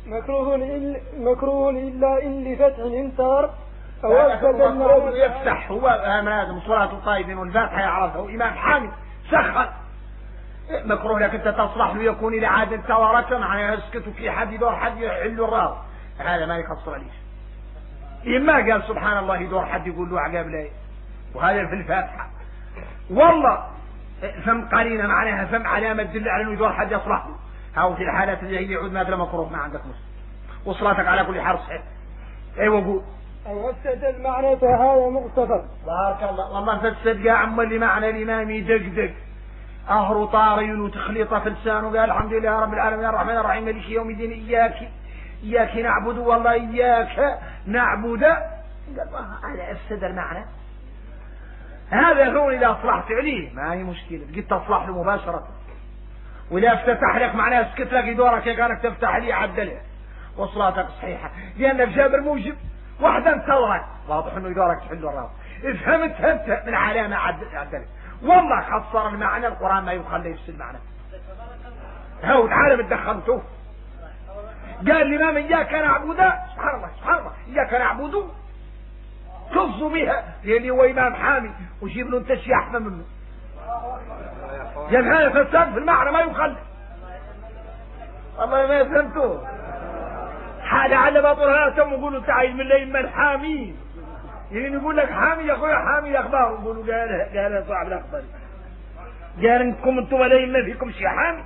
مكروه إلا إن لفتح انتظر أو أفسد المرض يفتح هو لازم صلاة الطيبين والفاتحة يعرفه إمام حامي سخن مكروه لك انت تصلح له يكون الى عاد توارك معناها يسكت في حد يدور حد يحل الراس، هذا ما يخص عليه. إما قال سبحان الله يدور حد يقول له عقاب لا، وهذا في الفاتحة والله فم قرينة معناها فم علامة تدل على انه يدور حد يصلح له، هاو في الحالات اللي هي يعود ما مكروه ما عندك مسلم وصلاتك على كل حال صحيح. ايوه قول. أو أفسد المعنى فهذا مغتفر. بارك الله. والله فسد يا عم اللي معنى الإمام يدقدق أهر طاري وتخليطه في لسانه قال الحمد لله رب العالمين الرحمن الرحيم مالك يوم الدين إياك نعبد والله إياك نعبد، قال هذا أفسد المعنى. هذا هو إذا أصلحت عليه ما هي مشكلة قلت تصلح له مباشرة، وإذا افتتح لك معناه اسكت لك دورك كانك تفتح لي عدله وصلاتك صحيحة، لأنك جاب الموجب واحدة انتظرك واضح انه يدورك تحل الراس، افهمت من علامة عدلت. والله خسر المعنى القرآن ما يخلي يفسد المعنى. هو تعالى متدخلتوه قال الإمام إياك نعبد سبحان الله سبحان الله إياك نعبد تفضوا بها لأنه هو إمام حامي وجيب له انت شيء أحسن منه، يعني هذا فساد في المعنى ما يخلي. والله ما فهمتوه حالة على باطلها تم يقولوا تعال من الأئمة الحامين، يعني يقول لك حامي يا أخويا حامي الأخبار يقولوا قال صاحب الأخبار قال انكم انتم الأئمة فيكم شيء حامي.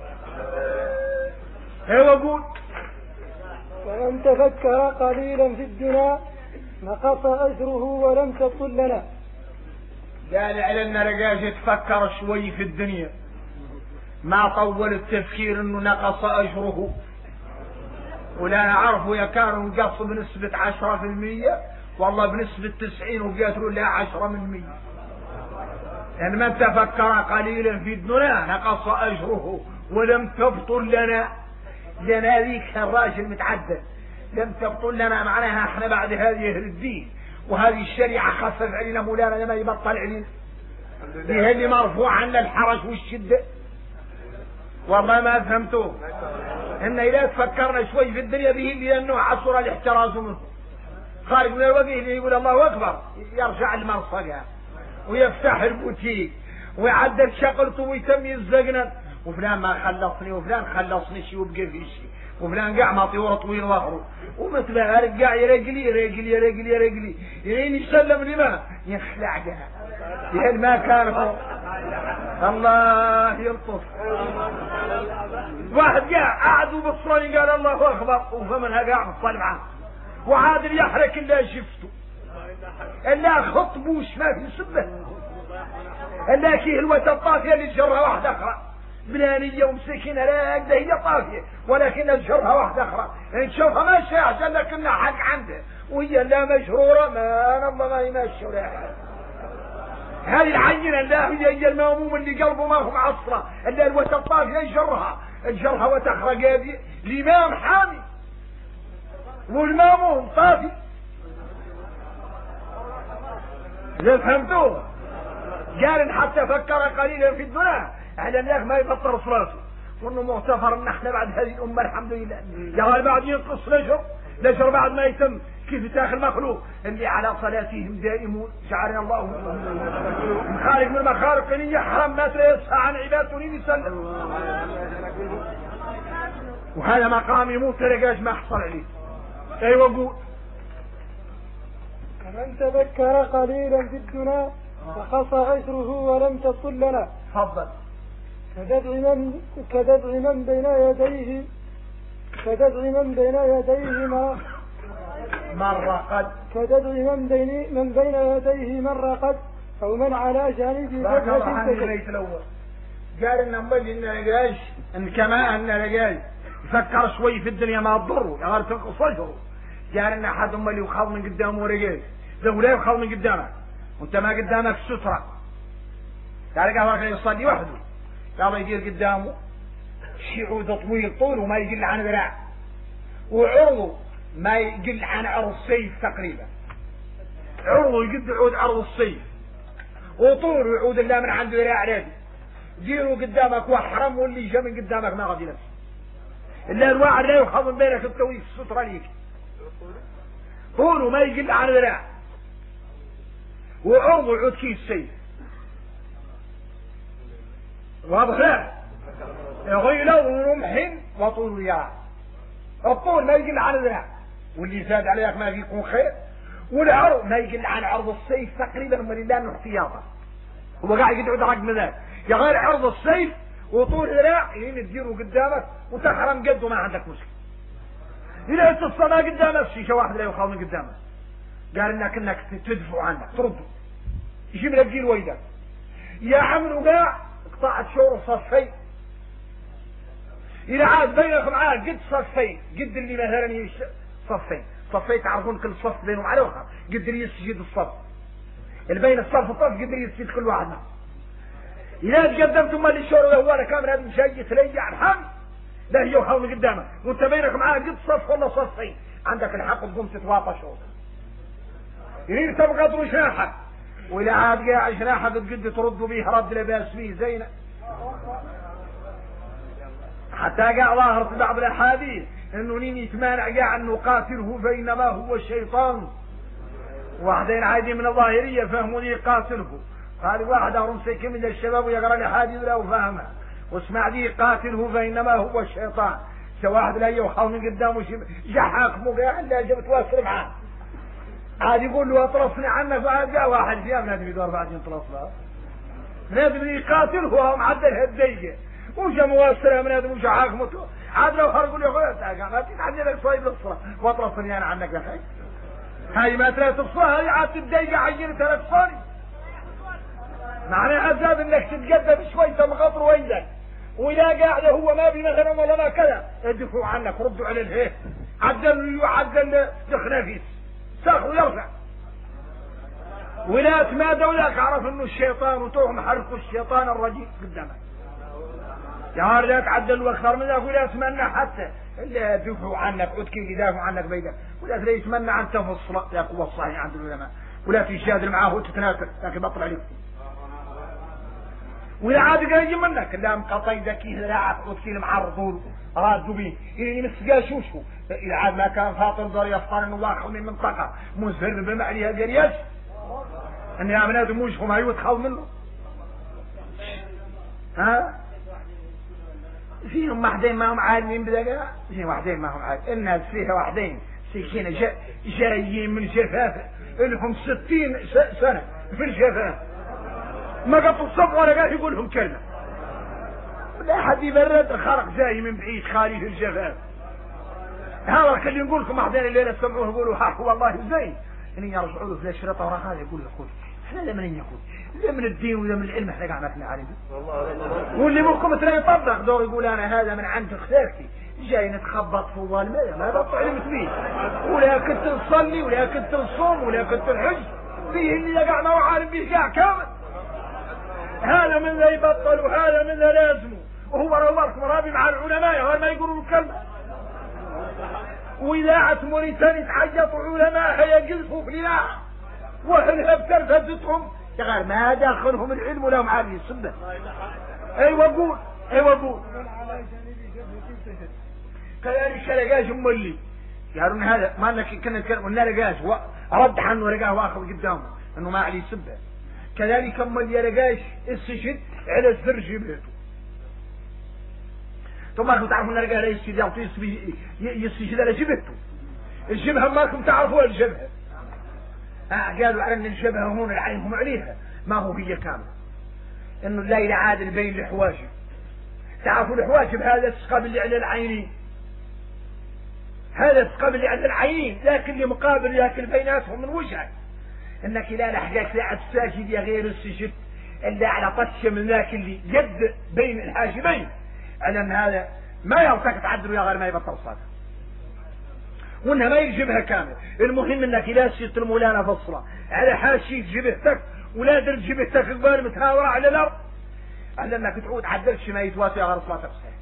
ايوه قول. ومن تفكر قليلا في الدنيا نقص أجره ولم تطل لنا. قال علينا رجاج تفكر شوي في الدنيا ما طول التفكير انه نقص أجره، ولا نعرفه يكان نقص بنسبة 10% والله بنسبة 90 وقاتلوا لا 10%. يعني من تفكر قليلا في الدنيا نقص أجره ولم تبطل لنا ذيك الراجل متعدل، لم تبطل لنا معناها احنا بعد هذه الدين وهذه الشريعة خفف علينا مولانا لما يبطل علينا دي اللي مرفوع عنا الحرج والشدة. والله ما فهمتوه ان اذا تفكرنا شوي في الدنيا به لانه عصر الاحتراز منه خارج من الوجه اللي يقول الله اكبر يرجع المرصقة ويفتح البوتيك ويعدل شغلته ويتم يزقنا وفلان ما خلصني وفلان خلصني شي وبقى في شي وفلان قاع مطيور طويل ظهره ومثل هذا قاع يرجلي يرين يسلم لما يخلع قاع يعني ما كان الله يلطف. واحد قاعد وبصراني قال الله اكبر وفمنها قاع مصطلع معاه وعادل يحرك الا شفته الا خطبوش ما في سبه الا كيه الوتد الطافيه اللي تجرها واحده اخرى بلانيه ومسكينه لا هكذا هي طافيه ولكن تجرها واحده اخرى يعني تشوفها ماشيه عشان لكنها حق عنده وهي لا مشهوره ما الله ما هي مشهوره. هذه العينه لا هي الماموم اللي قلبه ما هو معصره الا الوتد الطافيه تجرها وتخرج هذه الامام حامي والماموم طافي. إذا فهمتوه قال حتى فكر قليلا في الدنيا على الناس ما يبطل صلاته وانه مغتفر ان احنا بعد هذه الامه الحمد لله يا بعد ينقص لشر بعد ما يتم كيف تاخذ المخلوق اللي على صلاتهم دائمون جعلنا الله من خارج من المخارق ان يحرم ما يسعى عن عبادته يسلم وهذا مقام يموت لقاش ما حصل عليه. ايوه قول كمن تذكر قليلا في الدنا وخص عشره ولم تطل لنا. تفضل. كدفع من بين يديه مر قد او من على جانبه قال ان نبغي ان لقاش ان كما ان لقاش يفكر شوي في الدنيا ما تضره يا غير تنقص وجهه. قال ان احد اللي يخاض من قدامه ورجال لو لا يخاض من قدامك وانت ما قدامك ستره قال قال يصلي وحده قال يدير قدامه شي عود طويل طول وما يقل عن ذراع وعرضه ما يقل عن عرض السيف تقريبا عرضه يقد عود عرض السيف وطول وعود الله من عند ذراع رادي ديروا قدامك واحرم واللي جاء من قدامك ما غادي نفسه الا الواحد لا يخاض من بينك التويس الستره ليك طوله ما يقل عن ذراع وعرضه عود كيس السيف واضح لا غيله ورمح وطول ياع الطول ما يقل عن ذراع واللي زاد عليك ما يكون خير والعرض ما يقل عن عرض السيف تقريبا من الله انه احتياطا هو قاعد يقعد رقم ذاك يا غير عرض السيف وطول ذراع يعني تديره قدامك وتحرم قده ما عندك مشكله. إذا أنت الصلاة قدامك شيء واحد لا يخاف من قدامك قال انك تدفع عنك ترده يجيب لك جيل ويدك يا عمرو قاع قطعت شور صفين إذا عاد بينك معاه قد صفين قد اللي مثلا صفين تعرفون كل صف بينهم على اخر قدر يسجد الصف اللي بين الصف والصف قدر يسجد كل واحد منهم. إذا تقدمت ثم اللي شور الاول كامل هذا مشي تريع الحمد لا هي وخاف من قدامك وانت بينك معاه قد صف ولا صفين عندك الحق تقوم تتواطى شوط يريد تبقى تروح جناحك وإذا عاد قاع جناحك تقد ترد به رد لباس فيه زينه حتى قاع ظاهر في بعض الاحاديث انه مين يتمانع قاع انه قاتله فانما هو الشيطان واحدين عادي من الظاهريه فهموا لي قاتله هذه واحد رمسك من الشباب ويقرا الاحاديث لا وفهمها واسمع دي قاتله فانما هو الشيطان واحد لا يوخاو من قدامه جحاكمه قاعد لا جبت واسر معاه عاد يقول له اطرفني عنك وعاد جاء واحد فيها نادي يدور بعدين طرفها نادي يقاتله وهو معدل هالدقيقه وجا مواسرها من هذا وجا حاكمته عاد لو خرجوا لي اخويا ما تتعدي لك صايب الصلاه واطرفني انا عنك يا اخي هاي ما ترى الصلاه هاي عاد تدقيقه عينتها لك صاري معناها عذاب انك تتقدم شوي تمغطر وينك وإذا قاعد هو ما بي مثلا ولا ما كذا ادفعوا عنك ردوا على الهيه عدل دخنافيس ساخوا يرفع ولا تمادوا لك عرف انه الشيطان وتوهم حركوا الشيطان الرجيم قدامك يا لا تعدل واكثر من ذلك ولا اتمنى حتى الا يدافعوا عنك عدكي يدافعوا عنك بيدك ولا يتمنى عن تفصل يا قوة الصحيح عند العلماء ولا تجادل معاه وتتناكر لكن بطل عليك ولا عاد قايل منك لا مقطع ذكي لا عقدك المعرضون رادوا به يعني مسقى شوشو اذا عاد ما كان فاطر دار يفطر النواخ من منطقه مزهر بمعنيها قريش ان يا بنات موجهم هاي وتخاف منه ها فيهم واحدين ما هم عالمين بذلك فيهم واحدين ما هم عالمين الناس فيها واحدين سكينة جايين من جفافة لهم 60 سنة في الجفاف ما قطوا الصف ولا قاعد يقول لهم كلمة لا حد يبرد الخرق جاي من بعيد خالي في الجفاف هذا اللي نقول لكم واحدين الليلة تسمعوه يقولوا ها والله زين ان يرجعوا له في الشرطة ورا هذا يقول لك احنا لا من يقول لا من الدين ولا من العلم احنا قاعد نحن عارفين واللي مخكم تلاقي يطبق دور يقول انا هذا من عند اختك جاي نتخبط في الظالم ما بطل علمت فيه ولا كنت نصلي ولا كنت نصوم ولا كنت نحج فيه اللي قاعد ما هو عارف به قاع كامل هذا من ذا يبطل وهذا من ذا لازمه وهو رابطكم رابي مع العلماء غير ما يقولوا الكلمة وإذاعة موريتاني تحيطوا علماء يقذفوا في الإذاعة وهلها بترفزتهم غير ما داخلهم العلم ولا معاني السنة ايوه قول ايوه قول كذلك لقاش مولي قالوا هذا ما انك كنا نتكلم قلنا لقاش رد عنه لقاه واخذ قدامه انه ما عليه سبه كذلك مولي لقاش استشهد على الزر جبهته ثم ما تعرفون لقاه يستشهد على جبهته الجبهه ماكم تعرفوا الجبهه قالوا على ان الجبهه هون العين هم عليها ما هو هي كامله انه الليل عادل بين الحواجب تعرفوا الحواجب هذا الثقب اللي على العينين هذا الثقب اللي على العينين لكن اللي مقابل لكن بيناتهم من وجهك انك لا لحقك ساعة الساجد يا غير السجد الا على طشه من ذاك اللي يد بين الحاجبين على ان هذا ما يرتك تعدلوا يا غير ما يبطل صلاة وانها ما يجيبها كامل المهم انك لا تشيط المولانا في الصلاة على حاشية جبهتك ولا درج جبهتك قبال متهاورة على الارض على انك تعود عدلش ما يتواسي غير صلاة الصحيح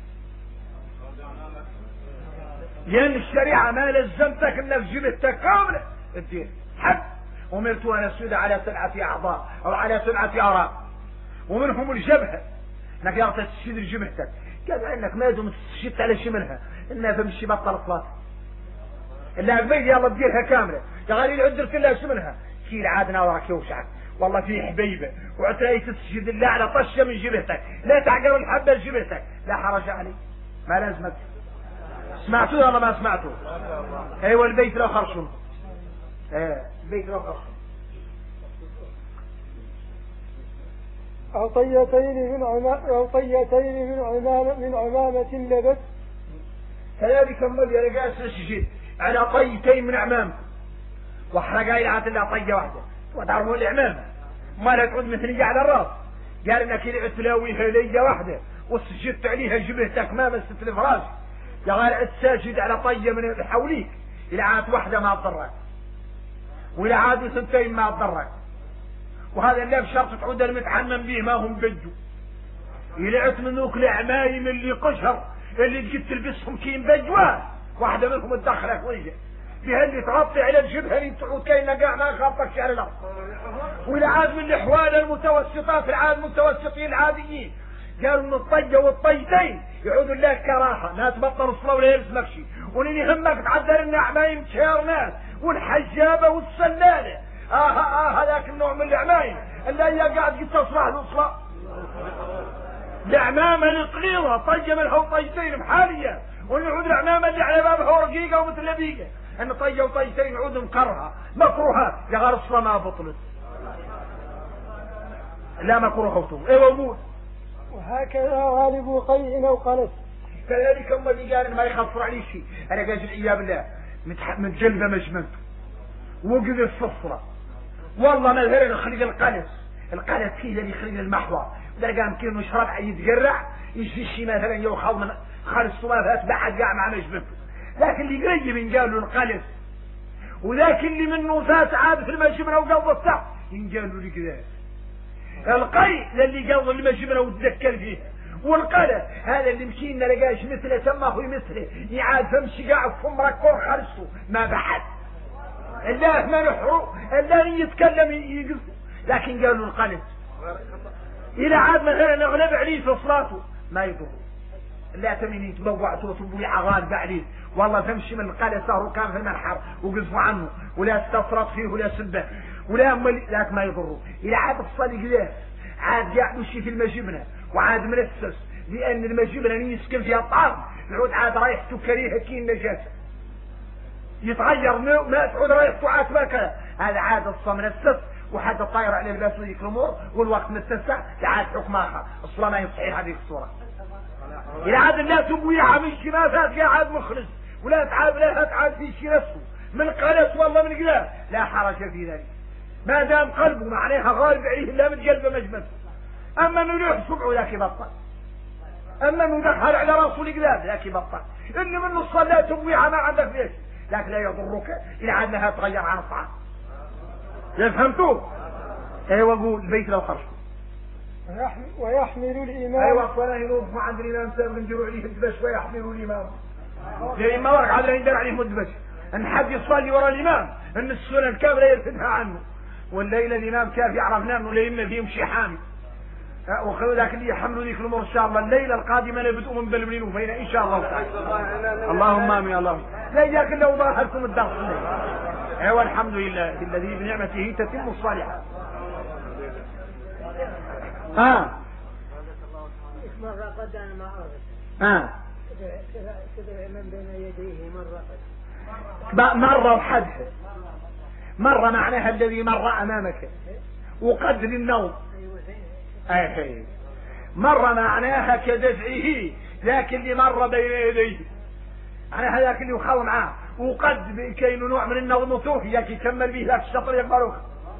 لان الشريعة ما لزمتك انك جبهتك كاملة الدين حد امرت ان اسجد على 7 اعضاء او على 7 اعراض ومنهم الجبهة انك يغطي تسجد لجبهتك قال انك ما دمت تسجدت على شي منها انها فمشي بطل الصلاة الا قبيل يلا تديرها كاملة يا غالي العذر كلها شو منها كيل عادنا وراك يوشعك والله في حبيبة وعتريت تسجد الله على طشة من جبهتك لا تعقر الحبة لجبهتك لا حرج عليك ما لازمك سمعتوا ولا ما سمعتوا ايوه البيت لو خرشوا البيت لو خرشوا عطيتين من عمامة لبس كذلك امال يا رجال تسجد على طيتين من عمامة واحرق عيلات الا طيه واحده وتعرفون العمامة ما لا تعود مثلية على الراس قال انك لعت تلاويها لية واحدة وسجدت عليها جبهتك ما مست الفراش يا غير تساجد على طية من اللي حوليك إلى عاد واحدة ما تضرك وإلى عاد 2 ما تضرك وهذا اللي بشرط تعود المتحمم به ما هم بجوا يلعت من ذوك العمايم اللي قشر اللي تجي تلبسهم كين بجواه واحدة منهم تدخلك وجه بها اللي تغطي على الجبهة اللي تعود كاين قاع ما خاطك على الأرض وإلى عاد من الأحوال المتوسطات العاد المتوسطين العاديين قالوا من الطية والطيتين يعودوا الله كراهة لا تبطل الصلاة ولا يلزمك شيء ولين يهمك تعذر لنا عمايم تشير ناس والحجابة والسلالة هذاك النوع من العمايم اللي هي قاعد تصلح للصلاة العمامة الصغيرة طية منها وطيتين محالية ونعود العمامة اللي على بابها رقيقة ومثل لبيقة ان طية وطيتين عود مكرهة مكروهات يا غير الصلاة ما بطلت لا مكروهة ايوه قول وهكذا غالب قيء او قلس كذلك هم اللي قال ما يخفر عليه شيء انا قاعد العياذ بالله متجلبه مجمنته وقذف في الصلاة والله ما الهرن يخرج القلس كذا اللي يخرج المحور ده قام كينو يشرب يتقرع يجي شي مثلا يوخذ من خارج الصلاه بعد قاع مع مجمنته لكن اللي قريب من قالوا القلس ولكن اللي منه فات عاد في المجمنه وقلب السقف ينقالوا لي كذا القي للي قلب المجمنه وتذكر فيه والقلة هذا اللي مشينا لقاش مثله تم اخوي مثله يعاد فمشي قاعد فم ركور خرجته ما بعد الله ما نحرو الله يتكلم يقص لكن قالوا القلة إذا عاد مثلا نغلب عليه في صلاته ما يضر لا تمين يتبوعت وتبوي عغال عليه والله تمشي من القلة سهر كان في المنحر وقصفوا عنه ولا استفرط فيه ولا سبه ولا لكن ما يضره إذا عاد الصلي قلاس عاد قاعد يمشي في المجبنة وعاد منسس لأن المجبنة يسكن فيها الطعام يعود عاد رايحته كريهة كي النجاسة يتغير ما تعود رايحته عاتبك هذا عاد الصمنسس وحد الطاير على الباس وذيك الأمور والوقت متسع عاد حكم آخر الصلاة ما يصحيح هذه الصورة إذا عاد لا تبويها من شي ما فات قاعد مخلص ولا تعاد في شي نفسه من قلس والله من قلاس لا حرج في ذلك ما دام قلبه معناها غالب عليه لا من قلبه مجمد اما انه يروح سبعه ذاك يبطل اما انه دخل على راسه القلاب ذاك يبطل ان من الصلاة تبويها ما عندك ليش لكن لا يضرك إذا عاد لها تغير عن الطعام فهمتوه ايوه قول البيت لو خرج ويحمل الإمام ايوه ولا ينوض ما عند الإمام سابق نديروا عليه الدبش ويحمل الإمام لأن ما ورق على يندر عليه مدبش ان حد يصلي وراء الإمام ان السنة الكاملة يرفدها عنه والليلة الإمام كاف يعرفنا انه لا فيه مشي حامي وخلوا ذاك اللي يحملوا ذيك الأمور إن شاء الله الليلة القادمة نبدأ من بلمنين وفينا إن شاء الله اللهم آمين اللهم لا ياك إلا وضاحلكم الدرس ايوه الحمد لله الذي بنعمته تتم الصالحات مرة قد أنا ما أعرف كذا الإمام بين يديه مرة وحدها مرة معناها الذي مر أمامك وقدر النوم مرة معناها كدفعه ذاك اللي مر بين يديه معناها ذاك اللي يخاوم معاه وقد كاين نوع من النظم وتوفي ياك يكمل به ذاك الشطر يقبلوك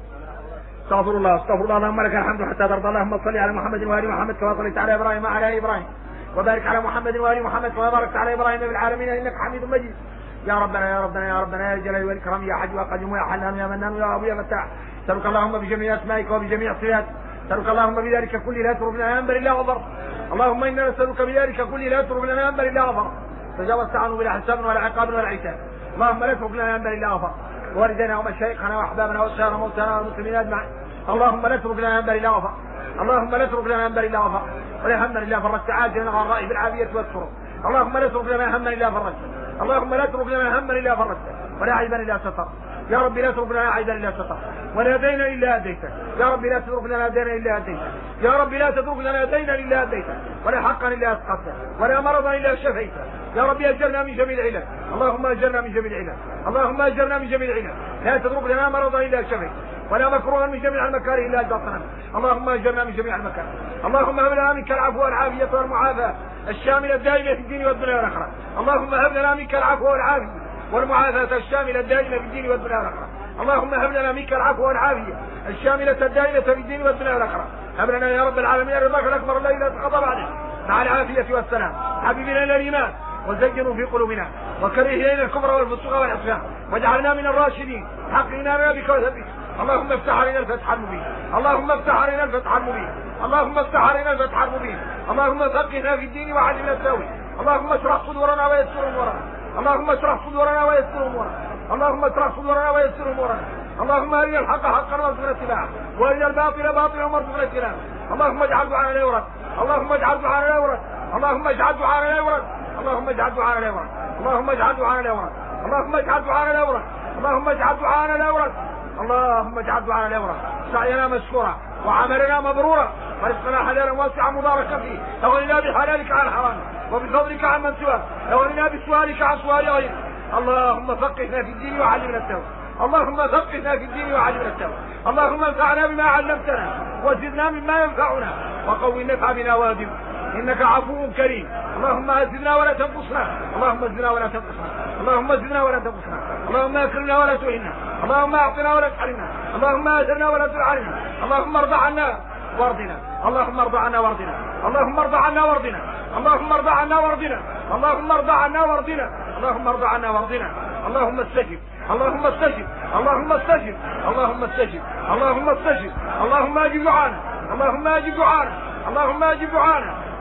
استغفر الله اللهم لك الحمد حتى ترضى اللهم صل على محمد وآل محمد كما صليت على إبراهيم وعلى إبراهيم وبارك على محمد وآل محمد كما باركت على إبراهيم في العالمين إنك حميد مجيد يا ربنا يا ربنا يا ربنا يا جلال والإكرام يا حج وقدم يا حنان يا منان يا أبو يا فتاح سألك اللهم بجميع أسمائك وبجميع صفاتك سألك اللهم بذلك كل لا ترب لنا أنبر إلا غفر اللهم إنا نسألك بذلك كل لا ترب لنا أنبر إلا غفر تجاوزت عنه بلا حساب ولا عقاب ولا عتاب اللهم لا ترب لنا أنبر إلا غفر والدنا ومشايخنا وأحبابنا وأسرنا وموتانا والمسلمين أجمعين اللهم لا ترك لنا أنبر إلا غفر اللهم لا ترك لنا أنبر إلا غفر ولا هم إلا فرجت عاجلنا غراء بالعافية والسرور اللهم لا ترك لنا هم إلا فرجت اللهم لا ترك لنا هم إلا فرجت ولا عيبا إلا ستر يا رب لا تترك لنا عيبا إلا ستر ولا دينا إلا هديته يا رب لا تترك لنا دينا إلا هديته يا رب لا تترك لنا دينا إلا هديته ولا حقا إلا أسقطته ولا مرضا إلا شفيته يا رب أجرنا من جميع العلل اللهم أجرنا من جميع العلل اللهم أجرنا من جميع العلل لا تترك لنا مرضا إلا شفيته ولا مكروها من جميع المكاره إلا أجرتنا اللهم أجرنا من جميع المكاره اللهم هب لنا منك العفو والعافية والمعافاة الشاملة الدائمة في الدين والدنيا والآخرة اللهم هب لنا منك العفو والعافية والمعافاة الشاملة الدائمة في الدين والدنيا والآخرة اللهم هب لنا منك العفو والعافية الشاملة الدائمة في الدين والدنيا والآخرة هب لنا يا رب العالمين رضاك الأكبر الذي لا تقضى بعده مع العافية والسلام حبيبنا إلى الإيمان وزينوا في قلوبنا وكره إلينا الكفر والفسوق والعصيان واجعلنا من الراشدين حقنا بك وثبت اللهم افتح علينا الفتح المبين اللهم افتح علينا الفتح المبين اللهم افتح علينا الفتح المبين اللهم فقهنا في الدين وعلمنا التاويل اللهم اشرح صدورنا ويسر امورنا اللهم اشرح صدورنا ويسر امورنا اللهم اشرح صدورنا ويسر امورنا اللهم ارنا الحق حقا وارزقنا اتباعه وارنا الباطل باطلا وارزقنا اجتنابه اللهم اجعل دعاءنا يورد اللهم اجعل دعاءنا يورد اللهم اجعل دعاءنا يورد اللهم اجعل دعاءنا يورد اللهم اجعل دعاءنا يورد اللهم اجعل دعاءنا يورد اللهم اجعل دعاءنا يورد اللهم اجعل دعاءنا يورد سعينا مشكورا وعملنا مبرورا ورزقنا حلالا واسعا مباركا فيه تغنينا بحلالك عن حرامك وبفضلك عن من سواك تغنينا بسؤالك عن سؤال غيرك اللهم فقهنا في الدين وعلمنا التوحيد اللهم فقهنا في الدين وعلمنا التوحيد اللهم انفعنا بما علمتنا وزدنا مما ينفعنا وقوي النفع بنا وادم انك عفو كريم اللهم زدنا ولا تنقصنا اللهم زدنا ولا تنقصنا اللهم زدنا ولا تنقصنا اللهم اكرمنا ولا تهنا اللهم اعطنا ولا تحرمنا اللهم اجرنا ولا تعرنا اللهم ارضى عنا وارضنا اللهم ارضى عنا وارضنا اللهم ارضى عنا وارضنا اللهم ارضى عنا وارضنا اللهم ارضى عنا وارضنا اللهم ارضى عنا وارضنا اللهم استجب اللهم استجب اللهم استجب اللهم استجب اللهم استجب اللهم اجب دعانا اللهم اجب دعانا اللهم اجب دعانا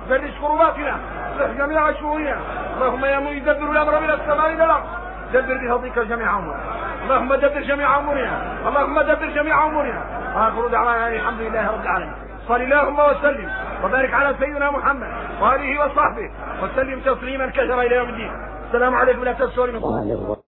فرج كرباتنا، اصلح جميع شؤوننا. اللهم يا من يدبر الامر من السماء الى الارض دبر بفضلك جميع امورنا. اللهم دبر جميع امورنا، اللهم دبر جميع امورنا. واخر دعوانا الحمد لله رب العالمين. صل اللهم وسلم وبارك على سيدنا محمد واله وصحبه وسلم تسليما كثيرا الى يوم الدين. السلام عليكم ورحمه الله وبركاته.